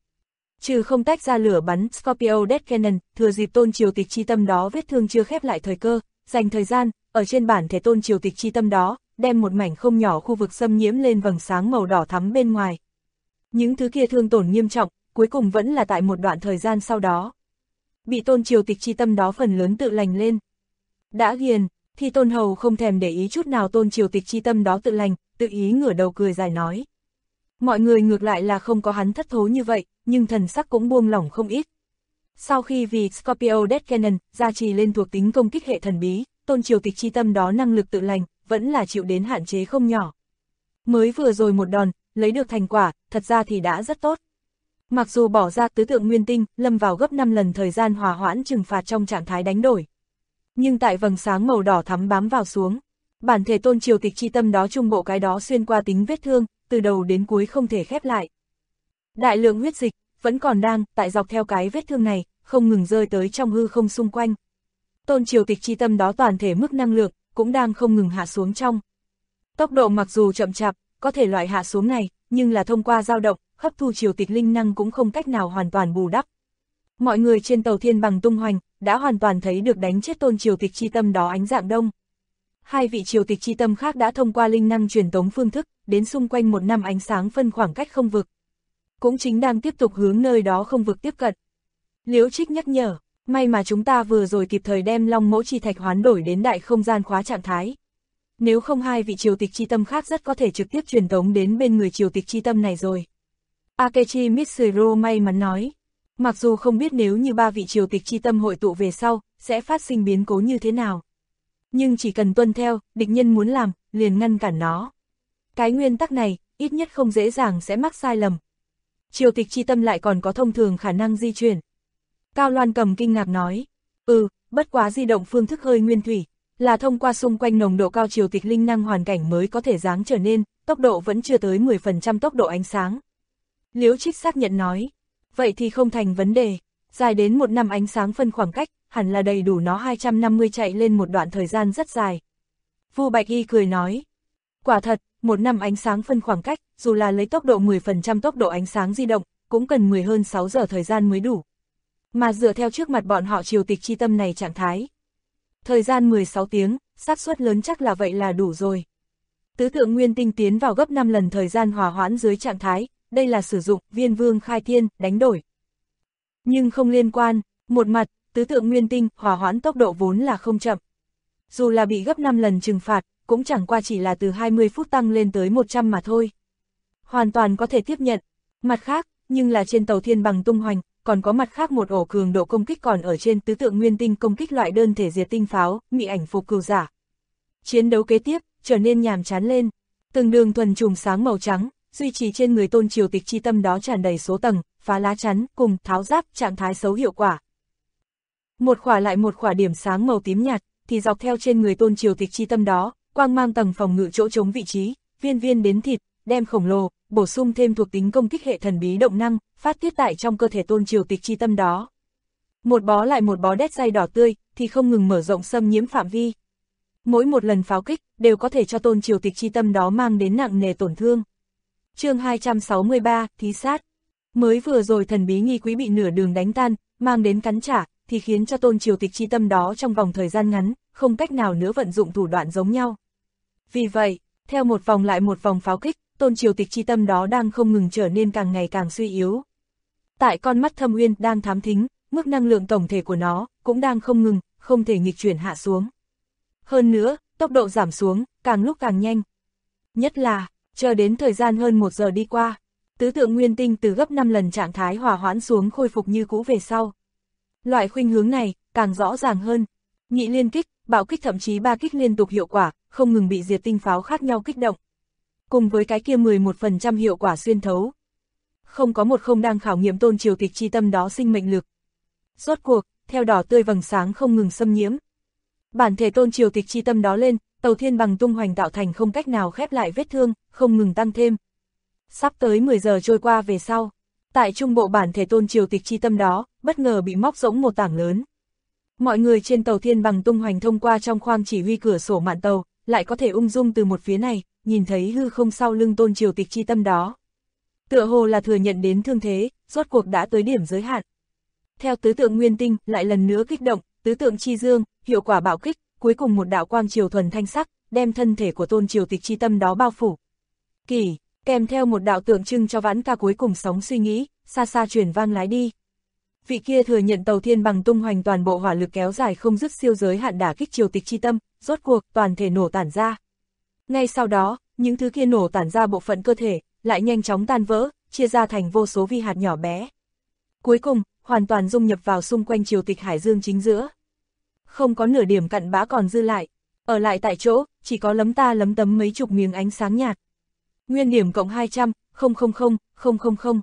Trừ không tách ra lửa bắn Scorpio Death Cannon, thừa dịp tôn triều tịch chi tâm đó vết thương chưa khép lại thời cơ, dành thời gian, ở trên bản thể tôn triều tịch chi tâm đó, đem một mảnh không nhỏ khu vực xâm nhiễm lên vầng sáng màu đỏ thắm bên ngoài. Những thứ kia thương tổn nghiêm trọng, cuối cùng vẫn là tại một đoạn thời gian sau đó. Bị tôn triều tịch chi tâm đó phần lớn tự lành lên. Đã ghiền, thì tôn hầu không thèm để ý chút nào tôn triều tịch chi tâm đó tự lành, tự ý ngửa đầu cười dài nói. Mọi người ngược lại là không có hắn thất thố như vậy, nhưng thần sắc cũng buông lỏng không ít. Sau khi vì Scorpio Death Cannon gia trì lên thuộc tính công kích hệ thần bí, tôn triều tịch chi tâm đó năng lực tự lành, vẫn là chịu đến hạn chế không nhỏ. Mới vừa rồi một đòn, lấy được thành quả, thật ra thì đã rất tốt. Mặc dù bỏ ra tứ tượng nguyên tinh, lâm vào gấp 5 lần thời gian hòa hoãn trừng phạt trong trạng thái đánh đổi. Nhưng tại vầng sáng màu đỏ thắm bám vào xuống, bản thể tôn triều tịch chi tâm đó trung bộ cái đó xuyên qua tính vết thương, từ đầu đến cuối không thể khép lại. Đại lượng huyết dịch, vẫn còn đang, tại dọc theo cái vết thương này, không ngừng rơi tới trong hư không xung quanh. Tôn triều tịch chi tâm đó toàn thể mức năng lượng, cũng đang không ngừng hạ xuống trong. Tốc độ mặc dù chậm chạp, có thể loại hạ xuống này, nhưng là thông qua dao động, hấp thu triều tịch linh năng cũng không cách nào hoàn toàn bù đắp. Mọi người trên tàu thiên bằng tung hoành, đã hoàn toàn thấy được đánh chết tôn triều tịch chi tâm đó ánh dạng đông. Hai vị triều tịch chi tâm khác đã thông qua linh năng truyền tống phương thức, đến xung quanh một năm ánh sáng phân khoảng cách không vực. Cũng chính đang tiếp tục hướng nơi đó không vực tiếp cận. Liễu Trích nhắc nhở, may mà chúng ta vừa rồi kịp thời đem Long Mẫu Chi Thạch hoán đổi đến đại không gian khóa trạng thái. Nếu không hai vị triều tịch chi tâm khác rất có thể trực tiếp truyền tống đến bên người triều tịch chi tâm này rồi. Akechi Mitsuru may mắn nói, mặc dù không biết nếu như ba vị triều tịch chi tâm hội tụ về sau, sẽ phát sinh biến cố như thế nào. Nhưng chỉ cần tuân theo, địch nhân muốn làm, liền ngăn cản nó. Cái nguyên tắc này, ít nhất không dễ dàng sẽ mắc sai lầm. Triều tịch chi tâm lại còn có thông thường khả năng di chuyển. Cao Loan Cầm kinh ngạc nói, bất quá di động phương thức hơi nguyên thủy, là thông qua xung quanh nồng độ cao triều tịch linh năng hoàn cảnh mới có thể dáng trở nên, tốc độ vẫn chưa tới 10% tốc độ ánh sáng. Liễu Trích xác nhận nói, vậy thì không thành vấn đề, dài đến một năm ánh sáng phân khoảng cách, hẳn là đầy đủ nó 250 chạy lên một đoạn thời gian rất dài. Vu Bạch Y cười nói, quả thật, một năm ánh sáng phân khoảng cách, dù là lấy tốc độ 10% tốc độ ánh sáng di động, cũng cần 10 hơn 6 giờ thời gian mới đủ. Mà dựa theo trước mặt bọn họ triều tịch chi tâm này trạng thái, thời gian 16 tiếng, xác suất lớn chắc là vậy là đủ rồi. Tứ tượng nguyên tinh tiến vào gấp 5 lần thời gian hòa hoãn dưới trạng thái, đây là sử dụng Viên Vương Khai Thiên, đánh đổi. Nhưng không liên quan, một mặt, tứ tượng nguyên tinh, hòa hoãn tốc độ vốn là không chậm. Dù là bị gấp 5 lần trừng phạt, cũng chẳng qua chỉ là từ 20 phút tăng lên tới 100 mà thôi. Hoàn toàn có thể tiếp nhận. Mặt khác, nhưng là trên tàu thiên bằng tung hoành, còn có mặt khác một ổ cường độ công kích còn ở trên tứ tượng nguyên tinh công kích loại đơn thể diệt tinh pháo, mị ảnh phục cừu giả. Chiến đấu kế tiếp, trở nên nhàm chán lên. Từng đường thuần chùm sáng màu trắng, duy trì trên người tôn triều tịch chi tâm đó tràn đầy số tầng, phá lá chắn, cùng tháo giáp, trạng thái xấu hiệu quả. Một khỏa lại một khỏa điểm sáng màu tím nhạt, thì dọc theo trên người tôn triều tịch chi tâm đó, quang mang tầng phòng ngự chỗ trống vị trí, viên viên đến thịt, đem khổng lồ, bổ sung thêm thuộc tính công kích hệ thần bí động năng, phát tiết tại trong cơ thể tôn triều tịch chi tâm đó. Một bó lại một bó đét dây đỏ tươi, thì không ngừng mở rộng xâm nhiễm phạm vi. Mỗi một lần pháo kích, đều có thể cho tôn triều tịch chi tâm đó mang đến nặng nề tổn thương. Chương 263, Thí sát. Mới vừa rồi thần bí nghi quý bị nửa đường đánh tan, mang đến cắn trả, thì khiến cho tôn triều tịch chi tâm đó trong vòng thời gian ngắn, không cách nào nữa vận dụng thủ đoạn giống nhau. Vì vậy, theo một vòng lại một vòng pháo kích, tôn triều tịch chi tâm đó đang không ngừng trở nên càng ngày càng suy yếu. Tại con mắt thâm uyên đang thám thính, mức năng lượng tổng thể của nó cũng đang không ngừng, không thể nghịch chuyển hạ xuống. Hơn nữa, tốc độ giảm xuống, càng lúc càng nhanh. Nhất là, chờ đến thời gian hơn 1 giờ đi qua, tứ tượng nguyên tinh từ gấp 5 lần trạng thái hòa hoãn xuống khôi phục như cũ về sau. Loại khuynh hướng này, càng rõ ràng hơn. Nhị liên kích, bạo kích thậm chí 3 kích liên tục hiệu quả, không ngừng bị diệt tinh pháo khác nhau kích động. Cùng với cái kia 11% hiệu quả xuyên thấu, Không có một không đang khảo nghiệm tôn triều tịch chi tâm đó sinh mệnh lực. Rốt cuộc, theo đỏ tươi vầng sáng không ngừng xâm nhiễm. Bản thể tôn triều tịch chi tâm đó lên, Tàu Thiên Bằng tung hoành tạo thành không cách nào khép lại vết thương, không ngừng tăng thêm. Sắp tới 10 giờ trôi qua về sau, tại trung bộ bản thể tôn triều tịch chi tâm đó, bất ngờ bị móc rỗng một tảng lớn. Mọi người trên Tàu Thiên Bằng tung hoành thông qua trong khoang chỉ huy cửa sổ mạn tàu, lại có thể ung dung từ một phía này, nhìn thấy hư không sau lưng tôn triều tịch chi tâm đó. Tựa hồ là thừa nhận đến thương thế, rốt cuộc đã tới điểm giới hạn. Theo tứ tượng nguyên tinh, lại lần nữa kích động, tứ tượng chi dương, hiệu quả bạo kích, cuối cùng một đạo quang triều thuần thanh sắc, đem thân thể của tôn triều tịch chi tâm đó bao phủ. Kỳ, kèm theo một đạo tượng trưng cho vãn ca cuối cùng sóng suy nghĩ, xa xa truyền vang lái đi. Vị kia thừa nhận Tàu Thiên Bằng tung hoành toàn bộ hỏa lực kéo dài không dứt siêu giới hạn đả kích triều tịch chi tâm, rốt cuộc toàn thể nổ tản ra. Ngay sau đó, những thứ kia nổ tản ra bộ phận cơ thể, lại nhanh chóng tan vỡ, chia ra thành vô số vi hạt nhỏ bé. Cuối cùng, hoàn toàn dung nhập vào xung quanh triều tịch hải dương chính giữa. Không có nửa điểm cặn bã còn dư lại, ở lại tại chỗ, chỉ có lấm ta lấm tấm mấy chục miếng ánh sáng nhạt. Nguyên điểm cộng 200, 000,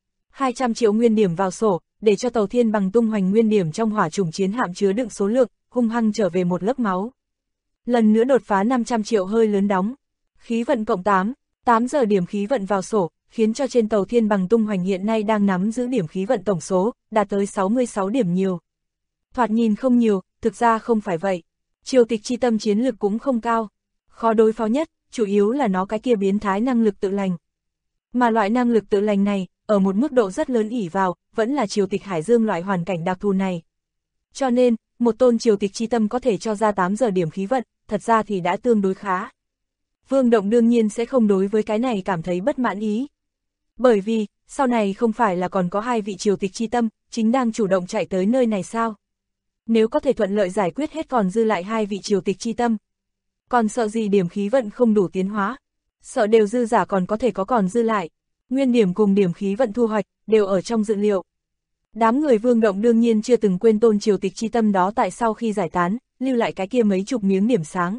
200 triệu nguyên điểm vào sổ, để cho Tàu Thiên Bằng tung hoành nguyên điểm trong hỏa chủng chiến hạm chứa đựng số lượng, hung hăng trở về một lớp máu. Lần nữa đột phá 500 triệu hơi lớn đóng. Khí vận cộng 8 giờ điểm khí vận vào sổ, khiến cho trên Tàu Thiên Bằng tung hoành hiện nay đang nắm giữ điểm khí vận tổng số, đạt tới 66 điểm nhiều. Thoạt nhìn không nhiều, thực ra không phải vậy. Triều tịch chi tâm chiến lực cũng không cao. Khó đối phó nhất, chủ yếu là nó cái kia biến thái năng lực tự lành. Mà loại năng lực tự lành này, ở một mức độ rất lớn ỷ vào, vẫn là triều tịch hải dương loại hoàn cảnh đặc thù này. Cho nên, một tôn triều tịch chi tâm có thể cho ra 8 giờ điểm khí vận, thật ra thì đã tương đối khá. Vương Động đương nhiên sẽ không đối với cái này cảm thấy bất mãn ý. Bởi vì, sau này không phải là còn có hai vị triều tịch chi tâm, chính đang chủ động chạy tới nơi này sao? Nếu có thể thuận lợi giải quyết hết còn dư lại hai vị triều tịch chi tâm. Còn sợ gì điểm khí vận không đủ tiến hóa? Sợ đều dư giả còn có thể có còn dư lại. Nguyên điểm cùng điểm khí vận thu hoạch, đều ở trong dự liệu. Đám người Vương Động đương nhiên chưa từng quên tôn triều tịch chi tâm đó tại sau khi giải tán, lưu lại cái kia mấy chục miếng điểm sáng.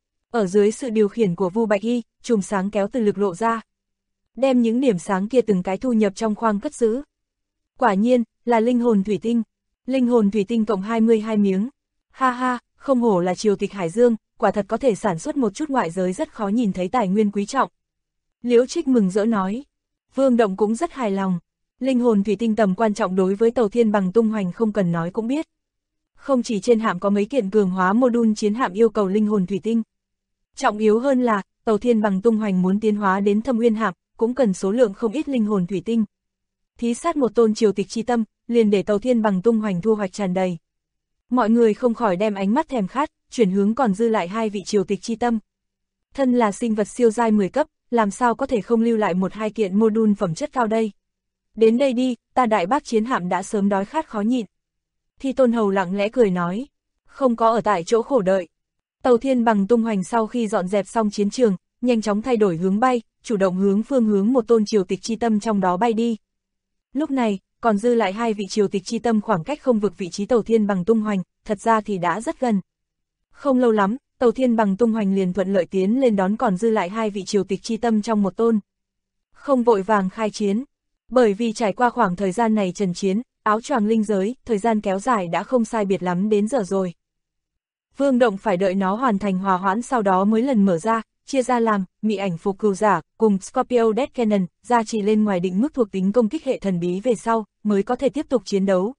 Ở dưới sự điều khiển của Vu Bạch Y, chùm sáng kéo từ lực lộ ra. Đem những điểm sáng kia từng cái thu nhập trong khoang cất giữ. Quả nhiên, là linh hồn thủy tinh. Linh hồn thủy tinh cộng 22 miếng. Ha ha, không hổ là triều tịch hải dương, quả thật có thể sản xuất một chút ngoại giới rất khó nhìn thấy tài nguyên quý trọng. Liễu Trích mừng rỡ nói. Vương Động cũng rất hài lòng. Linh hồn thủy tinh tầm quan trọng đối với Tàu Thiên Bằng tung hoành không cần nói cũng biết. Không chỉ trên hạm có mấy kiện cường hóa mô-đun chiến hạm yêu cầu linh hồn thủy tinh. Trọng yếu hơn là, Tàu Thiên Bằng tung hoành muốn tiến hóa đến Thâm Uyên hạm, cũng cần số lượng không ít linh hồn thủy tinh. Thí sát một tôn triều tịch chi tâm, liền để Tàu Thiên Bằng tung hoành thu hoạch tràn đầy. Mọi người không khỏi đem ánh mắt thèm khát, chuyển hướng còn dư lại hai vị triều tịch chi tâm. Thân là sinh vật siêu giai 10 cấp, làm sao có thể không lưu lại một hai kiện mô-đun phẩm chất cao đây. Đến đây đi, ta Đại Bác chiến hạm đã sớm đói khát khó nhịn. Thi Tôn Hầu lặng lẽ cười nói, không có ở tại chỗ khổ đợi. Tàu Thiên Bằng tung hoành sau khi dọn dẹp xong chiến trường, nhanh chóng thay đổi hướng bay, chủ động hướng phương hướng một tôn triều tịch chi tâm trong đó bay đi. Lúc này, còn dư lại hai vị triều tịch chi tâm khoảng cách không vực vị trí Tàu Thiên Bằng tung hoành, thật ra thì đã rất gần. Không lâu lắm, Tàu Thiên Bằng tung hoành liền thuận lợi tiến lên đón còn dư lại hai vị triều tịch chi tâm trong một tôn. Không vội vàng khai chiến, bởi vì trải qua khoảng thời gian này trần chiến, áo choàng linh giới, thời gian kéo dài đã không sai biệt lắm đến giờ rồi. Vương Động phải đợi nó hoàn thành hòa hoãn sau đó mới lần mở ra, chia ra làm, mị ảnh phục cừu giả, cùng Scorpio Death Cannon, gia trì lên ngoài định mức thuộc tính công kích hệ thần bí về sau, mới có thể tiếp tục chiến đấu.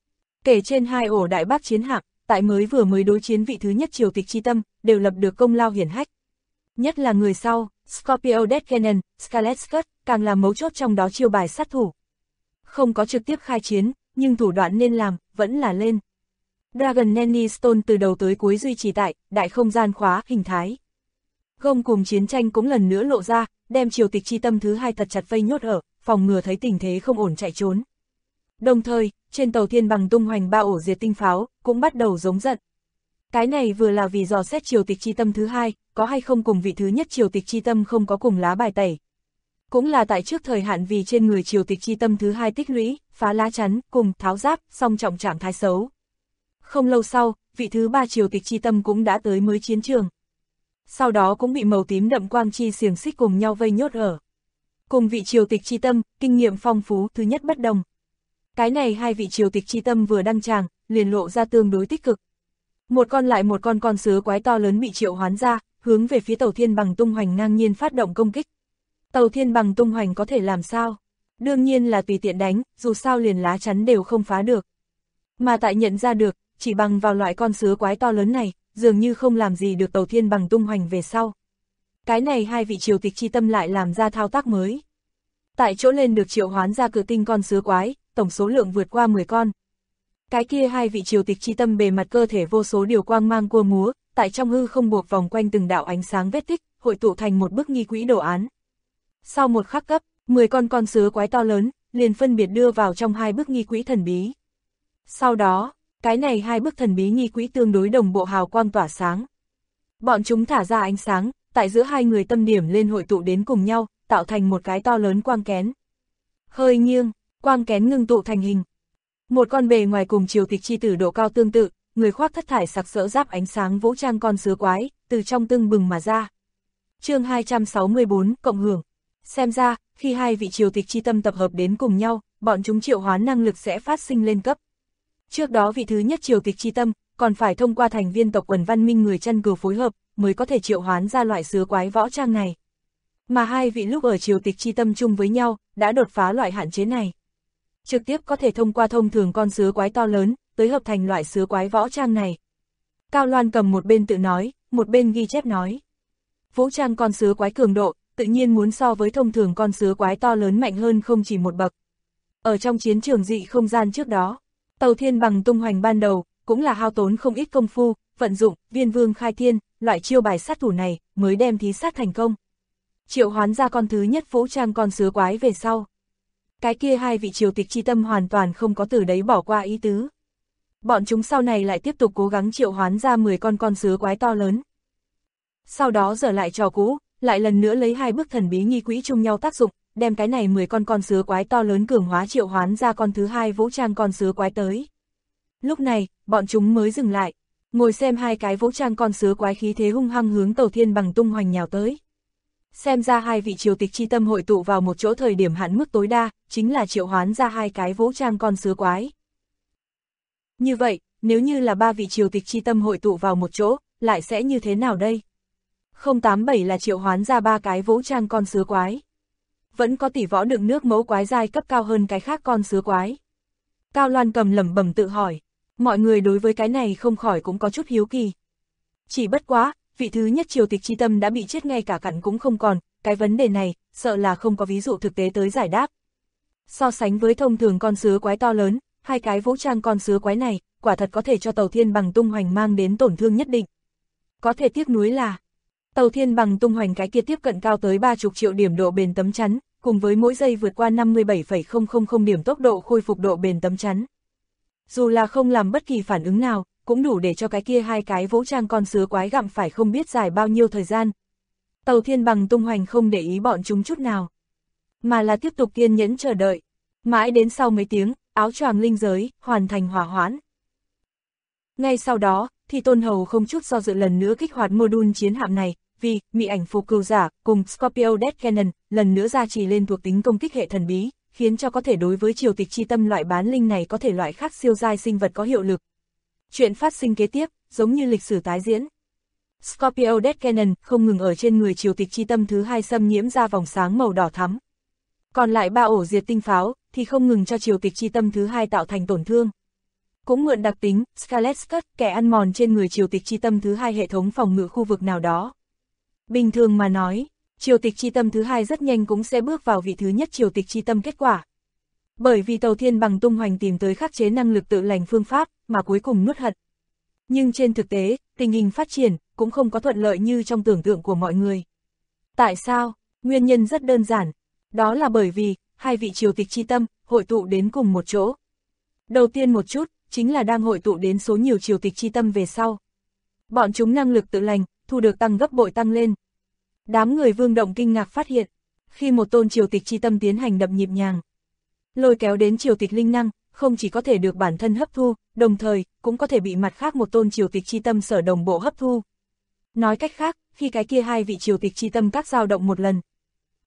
Kể trên hai ổ Đại Bác chiến hạm, tại mới đối chiến vị thứ nhất triều tịch chi tâm, đều lập được công lao hiển hách. Nhất là người sau, Scorpio Death Cannon, Scarlet Skirt, càng là mấu chốt trong đó chiêu bài sát thủ. Không có trực tiếp khai chiến, nhưng thủ đoạn nên làm, vẫn là lên. Dragon Nanny Stone từ đầu tới cuối duy trì tại đại không gian khóa hình thái. Gông cùng chiến tranh cũng lần nữa lộ ra, đem triều tịch chi tâm thứ hai thật chặt vây nhốt ở, phòng ngừa thấy tình thế không ổn chạy trốn. Đồng thời, trên Tàu Thiên Bằng tung hoành 3 ổ diệt tinh pháo, cũng bắt đầu giống giận. Cái này vừa là vì dò xét triều tịch chi tâm thứ hai, có hay không cùng vị thứ nhất triều tịch chi tâm không có cùng lá bài tẩy. Cũng là tại trước thời hạn vì trên người triều tịch chi tâm thứ hai tích lũy, phá lá chắn, cùng tháo giáp, song trọng trạng thái xấu. Không lâu sau, vị thứ ba triều tịch chi tâm cũng đã tới mới chiến trường. Sau đó cũng bị màu tím đậm quang chi xiềng xích cùng nhau vây nhốt ở. Cùng vị triều tịch chi tâm, kinh nghiệm phong phú thứ nhất bất đồng. Cái này hai vị triều tịch chi tâm vừa đăng tràng, liền lộ ra tương đối tích cực. Một con lại một con sứa quái to lớn bị triệu hoán ra, hướng về phía Tàu Thiên Bằng tung hoành ngang nhiên phát động công kích. Tàu Thiên Bằng tung hoành có thể làm sao? Đương nhiên là tùy tiện đánh, dù sao liền lá chắn đều không phá được. Mà tại nhận ra được, chỉ bằng vào loại con sứa quái to lớn này, dường như không làm gì được Tàu Thiên Bằng tung hoành về sau. Cái này hai vị triều tịch chi tâm lại làm ra thao tác mới. Tại chỗ lên được triệu hoán ra cự tinh con sứa quái, tổng số lượng vượt qua 10 con. Cái kia hai vị triều tịch chi tâm bề mặt cơ thể vô số điều quang mang cua múa, tại trong hư không buộc vòng quanh từng đạo ánh sáng vết tích, hội tụ thành một bức nghi quỹ đồ án. Sau một khắc cấp, 10 con sứa quái to lớn, liền phân biệt đưa vào trong hai bức nghi quỹ thần bí. Sau đó, cái này hai bức thần bí nghi quỹ tương đối đồng bộ hào quang tỏa sáng. Bọn chúng thả ra ánh sáng, tại giữa hai người tâm điểm lên hội tụ đến cùng nhau, tạo thành một cái to lớn quang kén. Hơi nghiêng, quang kén ngưng tụ thành hình. Một con bề ngoài cùng triều tịch chi tử độ cao tương tự, người khoác thất thải sặc sỡ giáp ánh sáng vũ trang con sứa quái, từ trong tưng bừng mà ra. Chương 264, cộng hưởng. Xem ra, khi hai vị triều tịch chi tâm tập hợp đến cùng nhau, bọn chúng triệu hoán năng lực sẽ phát sinh lên cấp. Trước đó vị thứ nhất triều tịch chi tâm, còn phải thông qua thành viên tộc quần văn minh người chân cừu phối hợp, mới có thể triệu hoán ra loại sứa quái võ trang này. Mà hai vị lúc ở triều tịch chi tâm chung với nhau, đã đột phá loại hạn chế này. Trực tiếp có thể thông qua thông thường con sứa quái to lớn, tới hợp thành loại sứa quái võ trang này. Cao Loan cầm một bên tự nói, một bên ghi chép nói. Vũ trang con sứa quái cường độ, tự nhiên muốn so với thông thường con sứa quái to lớn mạnh hơn không chỉ một bậc. Ở trong chiến trường dị không gian trước đó, Tàu Thiên Bằng tung hoành ban đầu, cũng là hao tốn không ít công phu, vận dụng Viên Vương Khai Thiên, loại chiêu bài sát thủ này, mới đem thí sát thành công. Triệu hoán ra con thứ nhất vũ trang con sứa quái về sau. Cái kia hai vị triều tịch chi tâm hoàn toàn không có từ đấy bỏ qua ý tứ. Bọn chúng sau này lại tiếp tục cố gắng triệu hoán ra 10 con sứa quái to lớn. Sau đó giờ lại trò cũ, lại lần nữa lấy hai bức thần bí nghi quỹ chung nhau tác dụng, đem cái này 10 con sứa quái to lớn cường hóa triệu hoán ra con thứ hai vũ trang con sứa quái tới. Lúc này, bọn chúng mới dừng lại, ngồi xem hai cái vũ trang con sứa quái khí thế hung hăng hướng Tàu Thiên Bằng tung hoành nhào tới. Xem ra hai vị triều tịch chi tâm hội tụ vào một chỗ thời điểm hạn mức tối đa, chính là triệu hoán ra hai cái vũ trang con sứa quái. Như vậy, nếu như là ba vị triều tịch chi tâm hội tụ vào một chỗ, lại sẽ như thế nào đây? 087 là triệu hoán ra ba cái vũ trang con sứa quái. Vẫn có tỷ võ đựng nước mẫu quái giai cấp cao hơn cái khác con sứa quái. Cao Loan cầm lẩm bẩm tự hỏi, mọi người đối với cái này không khỏi cũng có chút hiếu kỳ. Chỉ bất quá, vị thứ nhất triều tịch chi tâm đã bị chết ngay cả cặn cũng không còn, cái vấn đề này, sợ là không có ví dụ thực tế tới giải đáp. So sánh với thông thường con sứa quái to lớn, hai cái vũ trang con sứa quái này, quả thật có thể cho Tàu Thiên Bằng tung hoành mang đến tổn thương nhất định. Có thể tiếc nuối là, Tàu Thiên Bằng tung hoành cái kia tiếp cận cao tới 30 triệu điểm độ bền tấm chắn, cùng với mỗi giây vượt qua 57,000 điểm tốc độ khôi phục độ bền tấm chắn. Dù là không làm bất kỳ phản ứng nào, cũng đủ để cho cái kia hai cái vũ trang con sứa quái gặm phải không biết dài bao nhiêu thời gian. Tàu Thiên Bằng tung hoành không để ý bọn chúng chút nào, mà là tiếp tục kiên nhẫn chờ đợi. Mãi đến sau mấy tiếng, áo choàng linh giới, hoàn thành hỏa hoãn. Ngay sau đó, thì Tôn Hầu không chút do dự lần nữa kích hoạt module chiến hạm này, vì mị ảnh phù cừu giả cùng Scorpio Death Cannon lần nữa gia trì lên thuộc tính công kích hệ thần bí, khiến cho có thể đối với triều tịch chi tâm loại bán linh này có thể loại khác siêu giai sinh vật có hiệu lực. Chuyện phát sinh kế tiếp, giống như lịch sử tái diễn. Scorpio Death Cannon không ngừng ở trên người triều tịch chi tâm thứ hai xâm nhiễm ra vòng sáng màu đỏ thắm. Còn lại ba ổ diệt tinh pháo thì không ngừng cho triều tịch chi tâm thứ hai tạo thành tổn thương. Cũng mượn đặc tính Scarlet Scud kẻ ăn mòn trên người triều tịch chi tâm thứ hai hệ thống phòng ngự khu vực nào đó. Bình thường mà nói, triều tịch chi tâm thứ hai rất nhanh cũng sẽ bước vào vị thứ nhất triều tịch chi tâm kết quả. Bởi vì Tàu Thiên Bằng tung hoành tìm tới khắc chế năng lực tự lành phương pháp, mà cuối cùng nuốt hận. Nhưng trên thực tế, tình hình phát triển cũng không có thuận lợi như trong tưởng tượng của mọi người. Tại sao? Nguyên nhân rất đơn giản. Đó là bởi vì, hai vị triều tịch chi tâm, hội tụ đến cùng một chỗ. Đầu tiên một chút, chính là đang hội tụ đến số nhiều triều tịch chi tâm về sau. Bọn chúng năng lực tự lành, thu được tăng gấp bội tăng lên. Đám người Vương Động kinh ngạc phát hiện, khi một tôn triều tịch chi tâm tiến hành đập nhịp nhàng, lôi kéo đến triều tịch linh năng, không chỉ có thể được bản thân hấp thu, đồng thời, cũng có thể bị mặt khác một tôn triều tịch chi tâm sở đồng bộ hấp thu. Nói cách khác, khi cái kia hai vị triều tịch chi tâm các dao động một lần,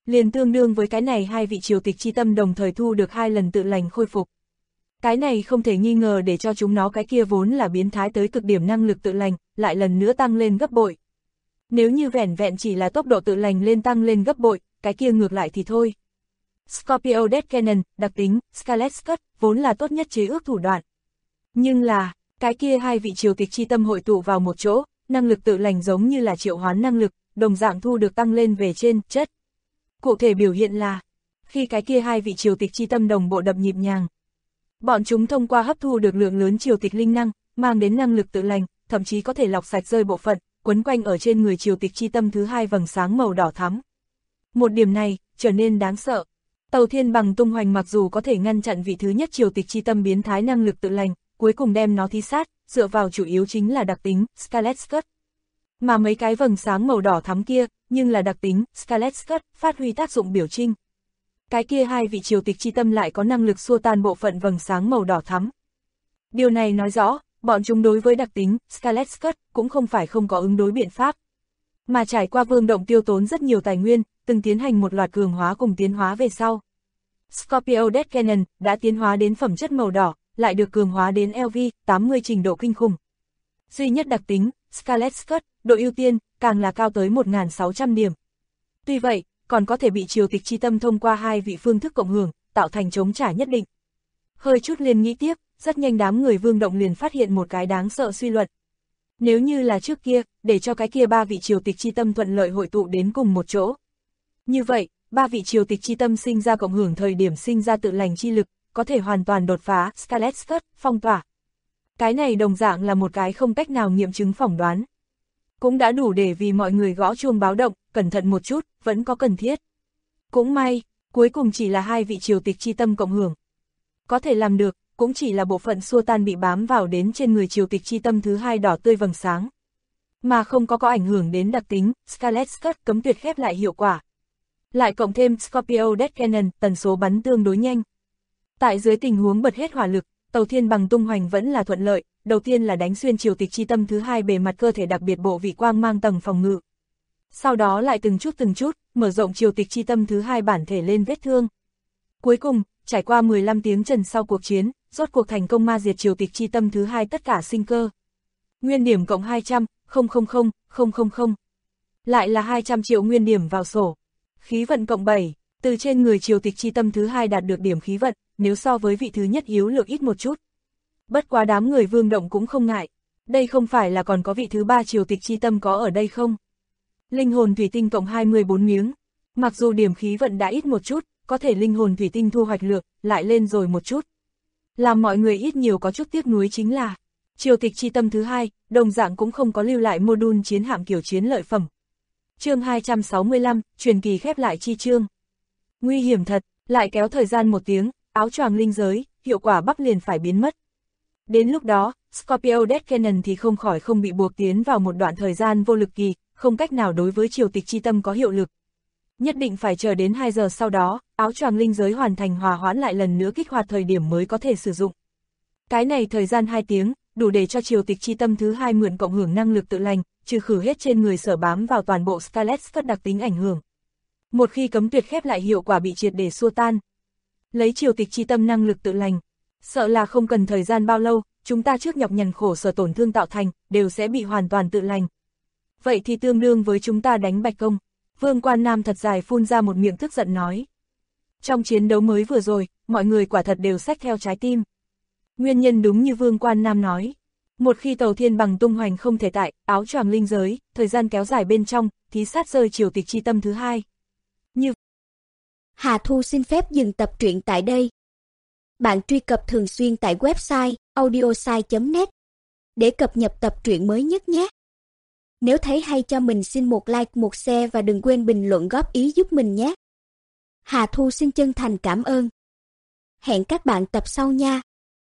liền tương đương với cái này hai vị triều tịch chi tâm đồng thời thu được 2 lần tự lành khôi phục. Cái này không thể nghi ngờ để cho chúng nó cái kia vốn là biến thái tới cực điểm năng lực tự lành, lại lần nữa tăng lên gấp bội. Nếu như vẻn vẹn chỉ là tốc độ tự lành lên tăng lên gấp bội, cái kia ngược lại thì thôi. Scorpio Death Cannon, đặc tính, Scarlet Cut, vốn là tốt nhất chế ước thủ đoạn. Nhưng là, cái kia hai vị triều tịch chi tâm hội tụ vào một chỗ, năng lực tự lành giống như là triệu hoán năng lực, đồng dạng thu được tăng lên về trên chất. Cụ thể biểu hiện là, khi cái kia hai vị triều tịch chi tâm đồng bộ đập nhịp nhàng, bọn chúng thông qua hấp thu được lượng lớn triều tịch linh năng, mang đến năng lực tự lành, thậm chí có thể lọc sạch rơi bộ phận, quấn quanh ở trên người triều tịch chi tâm thứ hai vầng sáng màu đỏ thắm. Một điểm này, trở nên đáng sợ. Tàu Thiên Bằng tung hoành mặc dù có thể ngăn chặn vị thứ nhất triều tịch chi tâm biến thái năng lực tự lành, cuối cùng đem nó thi sát, dựa vào chủ yếu chính là đặc tính, Scarlet Cut. Mà mấy cái vầng sáng màu đỏ thắm kia, nhưng là đặc tính, Scarlet Cut, phát huy tác dụng biểu trưng. Cái kia hai vị triều tịch chi tâm lại có năng lực xua tan bộ phận vầng sáng màu đỏ thắm. Điều này nói rõ, bọn chúng đối với đặc tính, Scarlet Cut, cũng không phải không có ứng đối biện pháp. Mà trải qua Vương Động tiêu tốn rất nhiều tài nguyên, từng tiến hành một loạt cường hóa cùng tiến hóa về sau. Scorpio Death Cannon đã tiến hóa đến phẩm chất màu đỏ, lại được cường hóa đến LV 80 trình độ kinh khủng. Duy nhất đặc tính, Scarlet Cut, độ ưu tiên, càng là cao tới 1.600 điểm. Tuy vậy, còn có thể bị triều tịch chi tâm thông qua hai vị phương thức cộng hưởng, tạo thành chống trả nhất định. Hơi chút liền nghĩ tiếp, rất nhanh đám người Vương Động liền phát hiện một cái đáng sợ suy luận. Nếu như là trước kia, để cho cái kia ba vị triều tịch chi tâm thuận lợi hội tụ đến cùng một chỗ. Như vậy, ba vị triều tịch chi tâm sinh ra cộng hưởng thời điểm sinh ra tự lành chi lực, có thể hoàn toàn đột phá Scarlet Cut, phong tỏa. Cái này đồng dạng là một cái không cách nào nghiệm chứng phỏng đoán. Cũng đã đủ để vì mọi người gõ chuông báo động, cẩn thận một chút, vẫn có cần thiết. Cũng may, cuối cùng chỉ là hai vị triều tịch chi tâm cộng hưởng. Có thể làm được, cũng chỉ là bộ phận xua tan bị bám vào đến trên người triều tịch chi tâm thứ hai đỏ tươi vầng sáng. Mà không có ảnh hưởng đến đặc tính, Scarlet Cut cấm tuyệt khép lại hiệu quả. Lại cộng thêm Scorpio Death Cannon, tần số bắn tương đối nhanh. Tại dưới tình huống bật hết hỏa lực, Tàu Thiên Bằng tung hoành vẫn là thuận lợi, đầu tiên là đánh xuyên triều tịch chi tâm thứ hai bề mặt cơ thể đặc biệt bộ vị quang mang tầng phòng ngự. Sau đó lại từng chút, mở rộng triều tịch chi tâm thứ hai bản thể lên vết thương. Cuối cùng, trải qua 15 tiếng trần sau cuộc chiến, rốt cuộc thành công ma diệt triều tịch chi tâm thứ hai tất cả sinh cơ. Nguyên điểm cộng 200, 000. Lại là 200 triệu nguyên điểm vào sổ. Khí vận cộng 7, từ trên người triều tịch chi tâm thứ hai đạt được điểm khí vận, nếu so với vị thứ nhất yếu lược ít một chút. Bất quá đám người Vương Động cũng không ngại, đây không phải là còn có vị thứ ba triều tịch chi tâm có ở đây không? Linh hồn thủy tinh cộng 24 miếng, mặc dù điểm khí vận đã ít một chút, có thể linh hồn thủy tinh thu hoạch lượng lại lên rồi một chút. Làm mọi người ít nhiều có chút tiếc nuối chính là, triều tịch chi tâm thứ hai, đồng dạng cũng không có lưu lại module chiến hạm kiểu chiến lợi phẩm. Chương 265, truyền kỳ khép lại chi chương. Nguy hiểm thật, lại kéo thời gian một tiếng, áo choàng linh giới, hiệu quả bắp liền phải biến mất. Đến lúc đó, Scorpio Death Cannon thì không khỏi không bị buộc tiến vào một đoạn thời gian vô lực kỳ, không cách nào đối với triều tịch chi tâm có hiệu lực. Nhất định phải chờ đến 2 giờ sau đó, áo choàng linh giới hoàn thành hòa hoãn lại lần nữa kích hoạt thời điểm mới có thể sử dụng. Cái này thời gian 2 tiếng, đủ để cho triều tịch chi tâm thứ hai mượn cộng hưởng năng lực tự lành, trừ khử hết trên người sở bám vào toàn bộ Scarlet Cut đặc tính ảnh hưởng. Một khi cấm tuyệt khép lại hiệu quả bị triệt để xua tan, lấy triều tịch chi tâm năng lực tự lành, sợ là không cần thời gian bao lâu, chúng ta trước nhọc nhằn khổ sở tổn thương tạo thành, đều sẽ bị hoàn toàn tự lành. Vậy thì tương đương với chúng ta đánh Bạch Công. Vương Quan Nam thật dài phun ra một miệng tức giận nói. Trong chiến đấu mới vừa rồi, mọi người quả thật đều xách theo trái tim. Nguyên nhân đúng như Vương Quan Nam nói. Một khi Tàu Thiên Bằng tung hoành không thể tại, áo choàng linh giới, thời gian kéo dài bên trong, thí sát rơi triều tịch chi tâm thứ hai. Như Hà Thu xin phép dừng tập truyện tại đây. Bạn truy cập thường xuyên tại website audiosai.net để cập nhật tập truyện mới nhất nhé. Nếu thấy hay cho mình xin một like, một share và đừng quên bình luận góp ý giúp mình nhé. Hà Thu xin chân thành cảm ơn. Hẹn các bạn tập sau nha.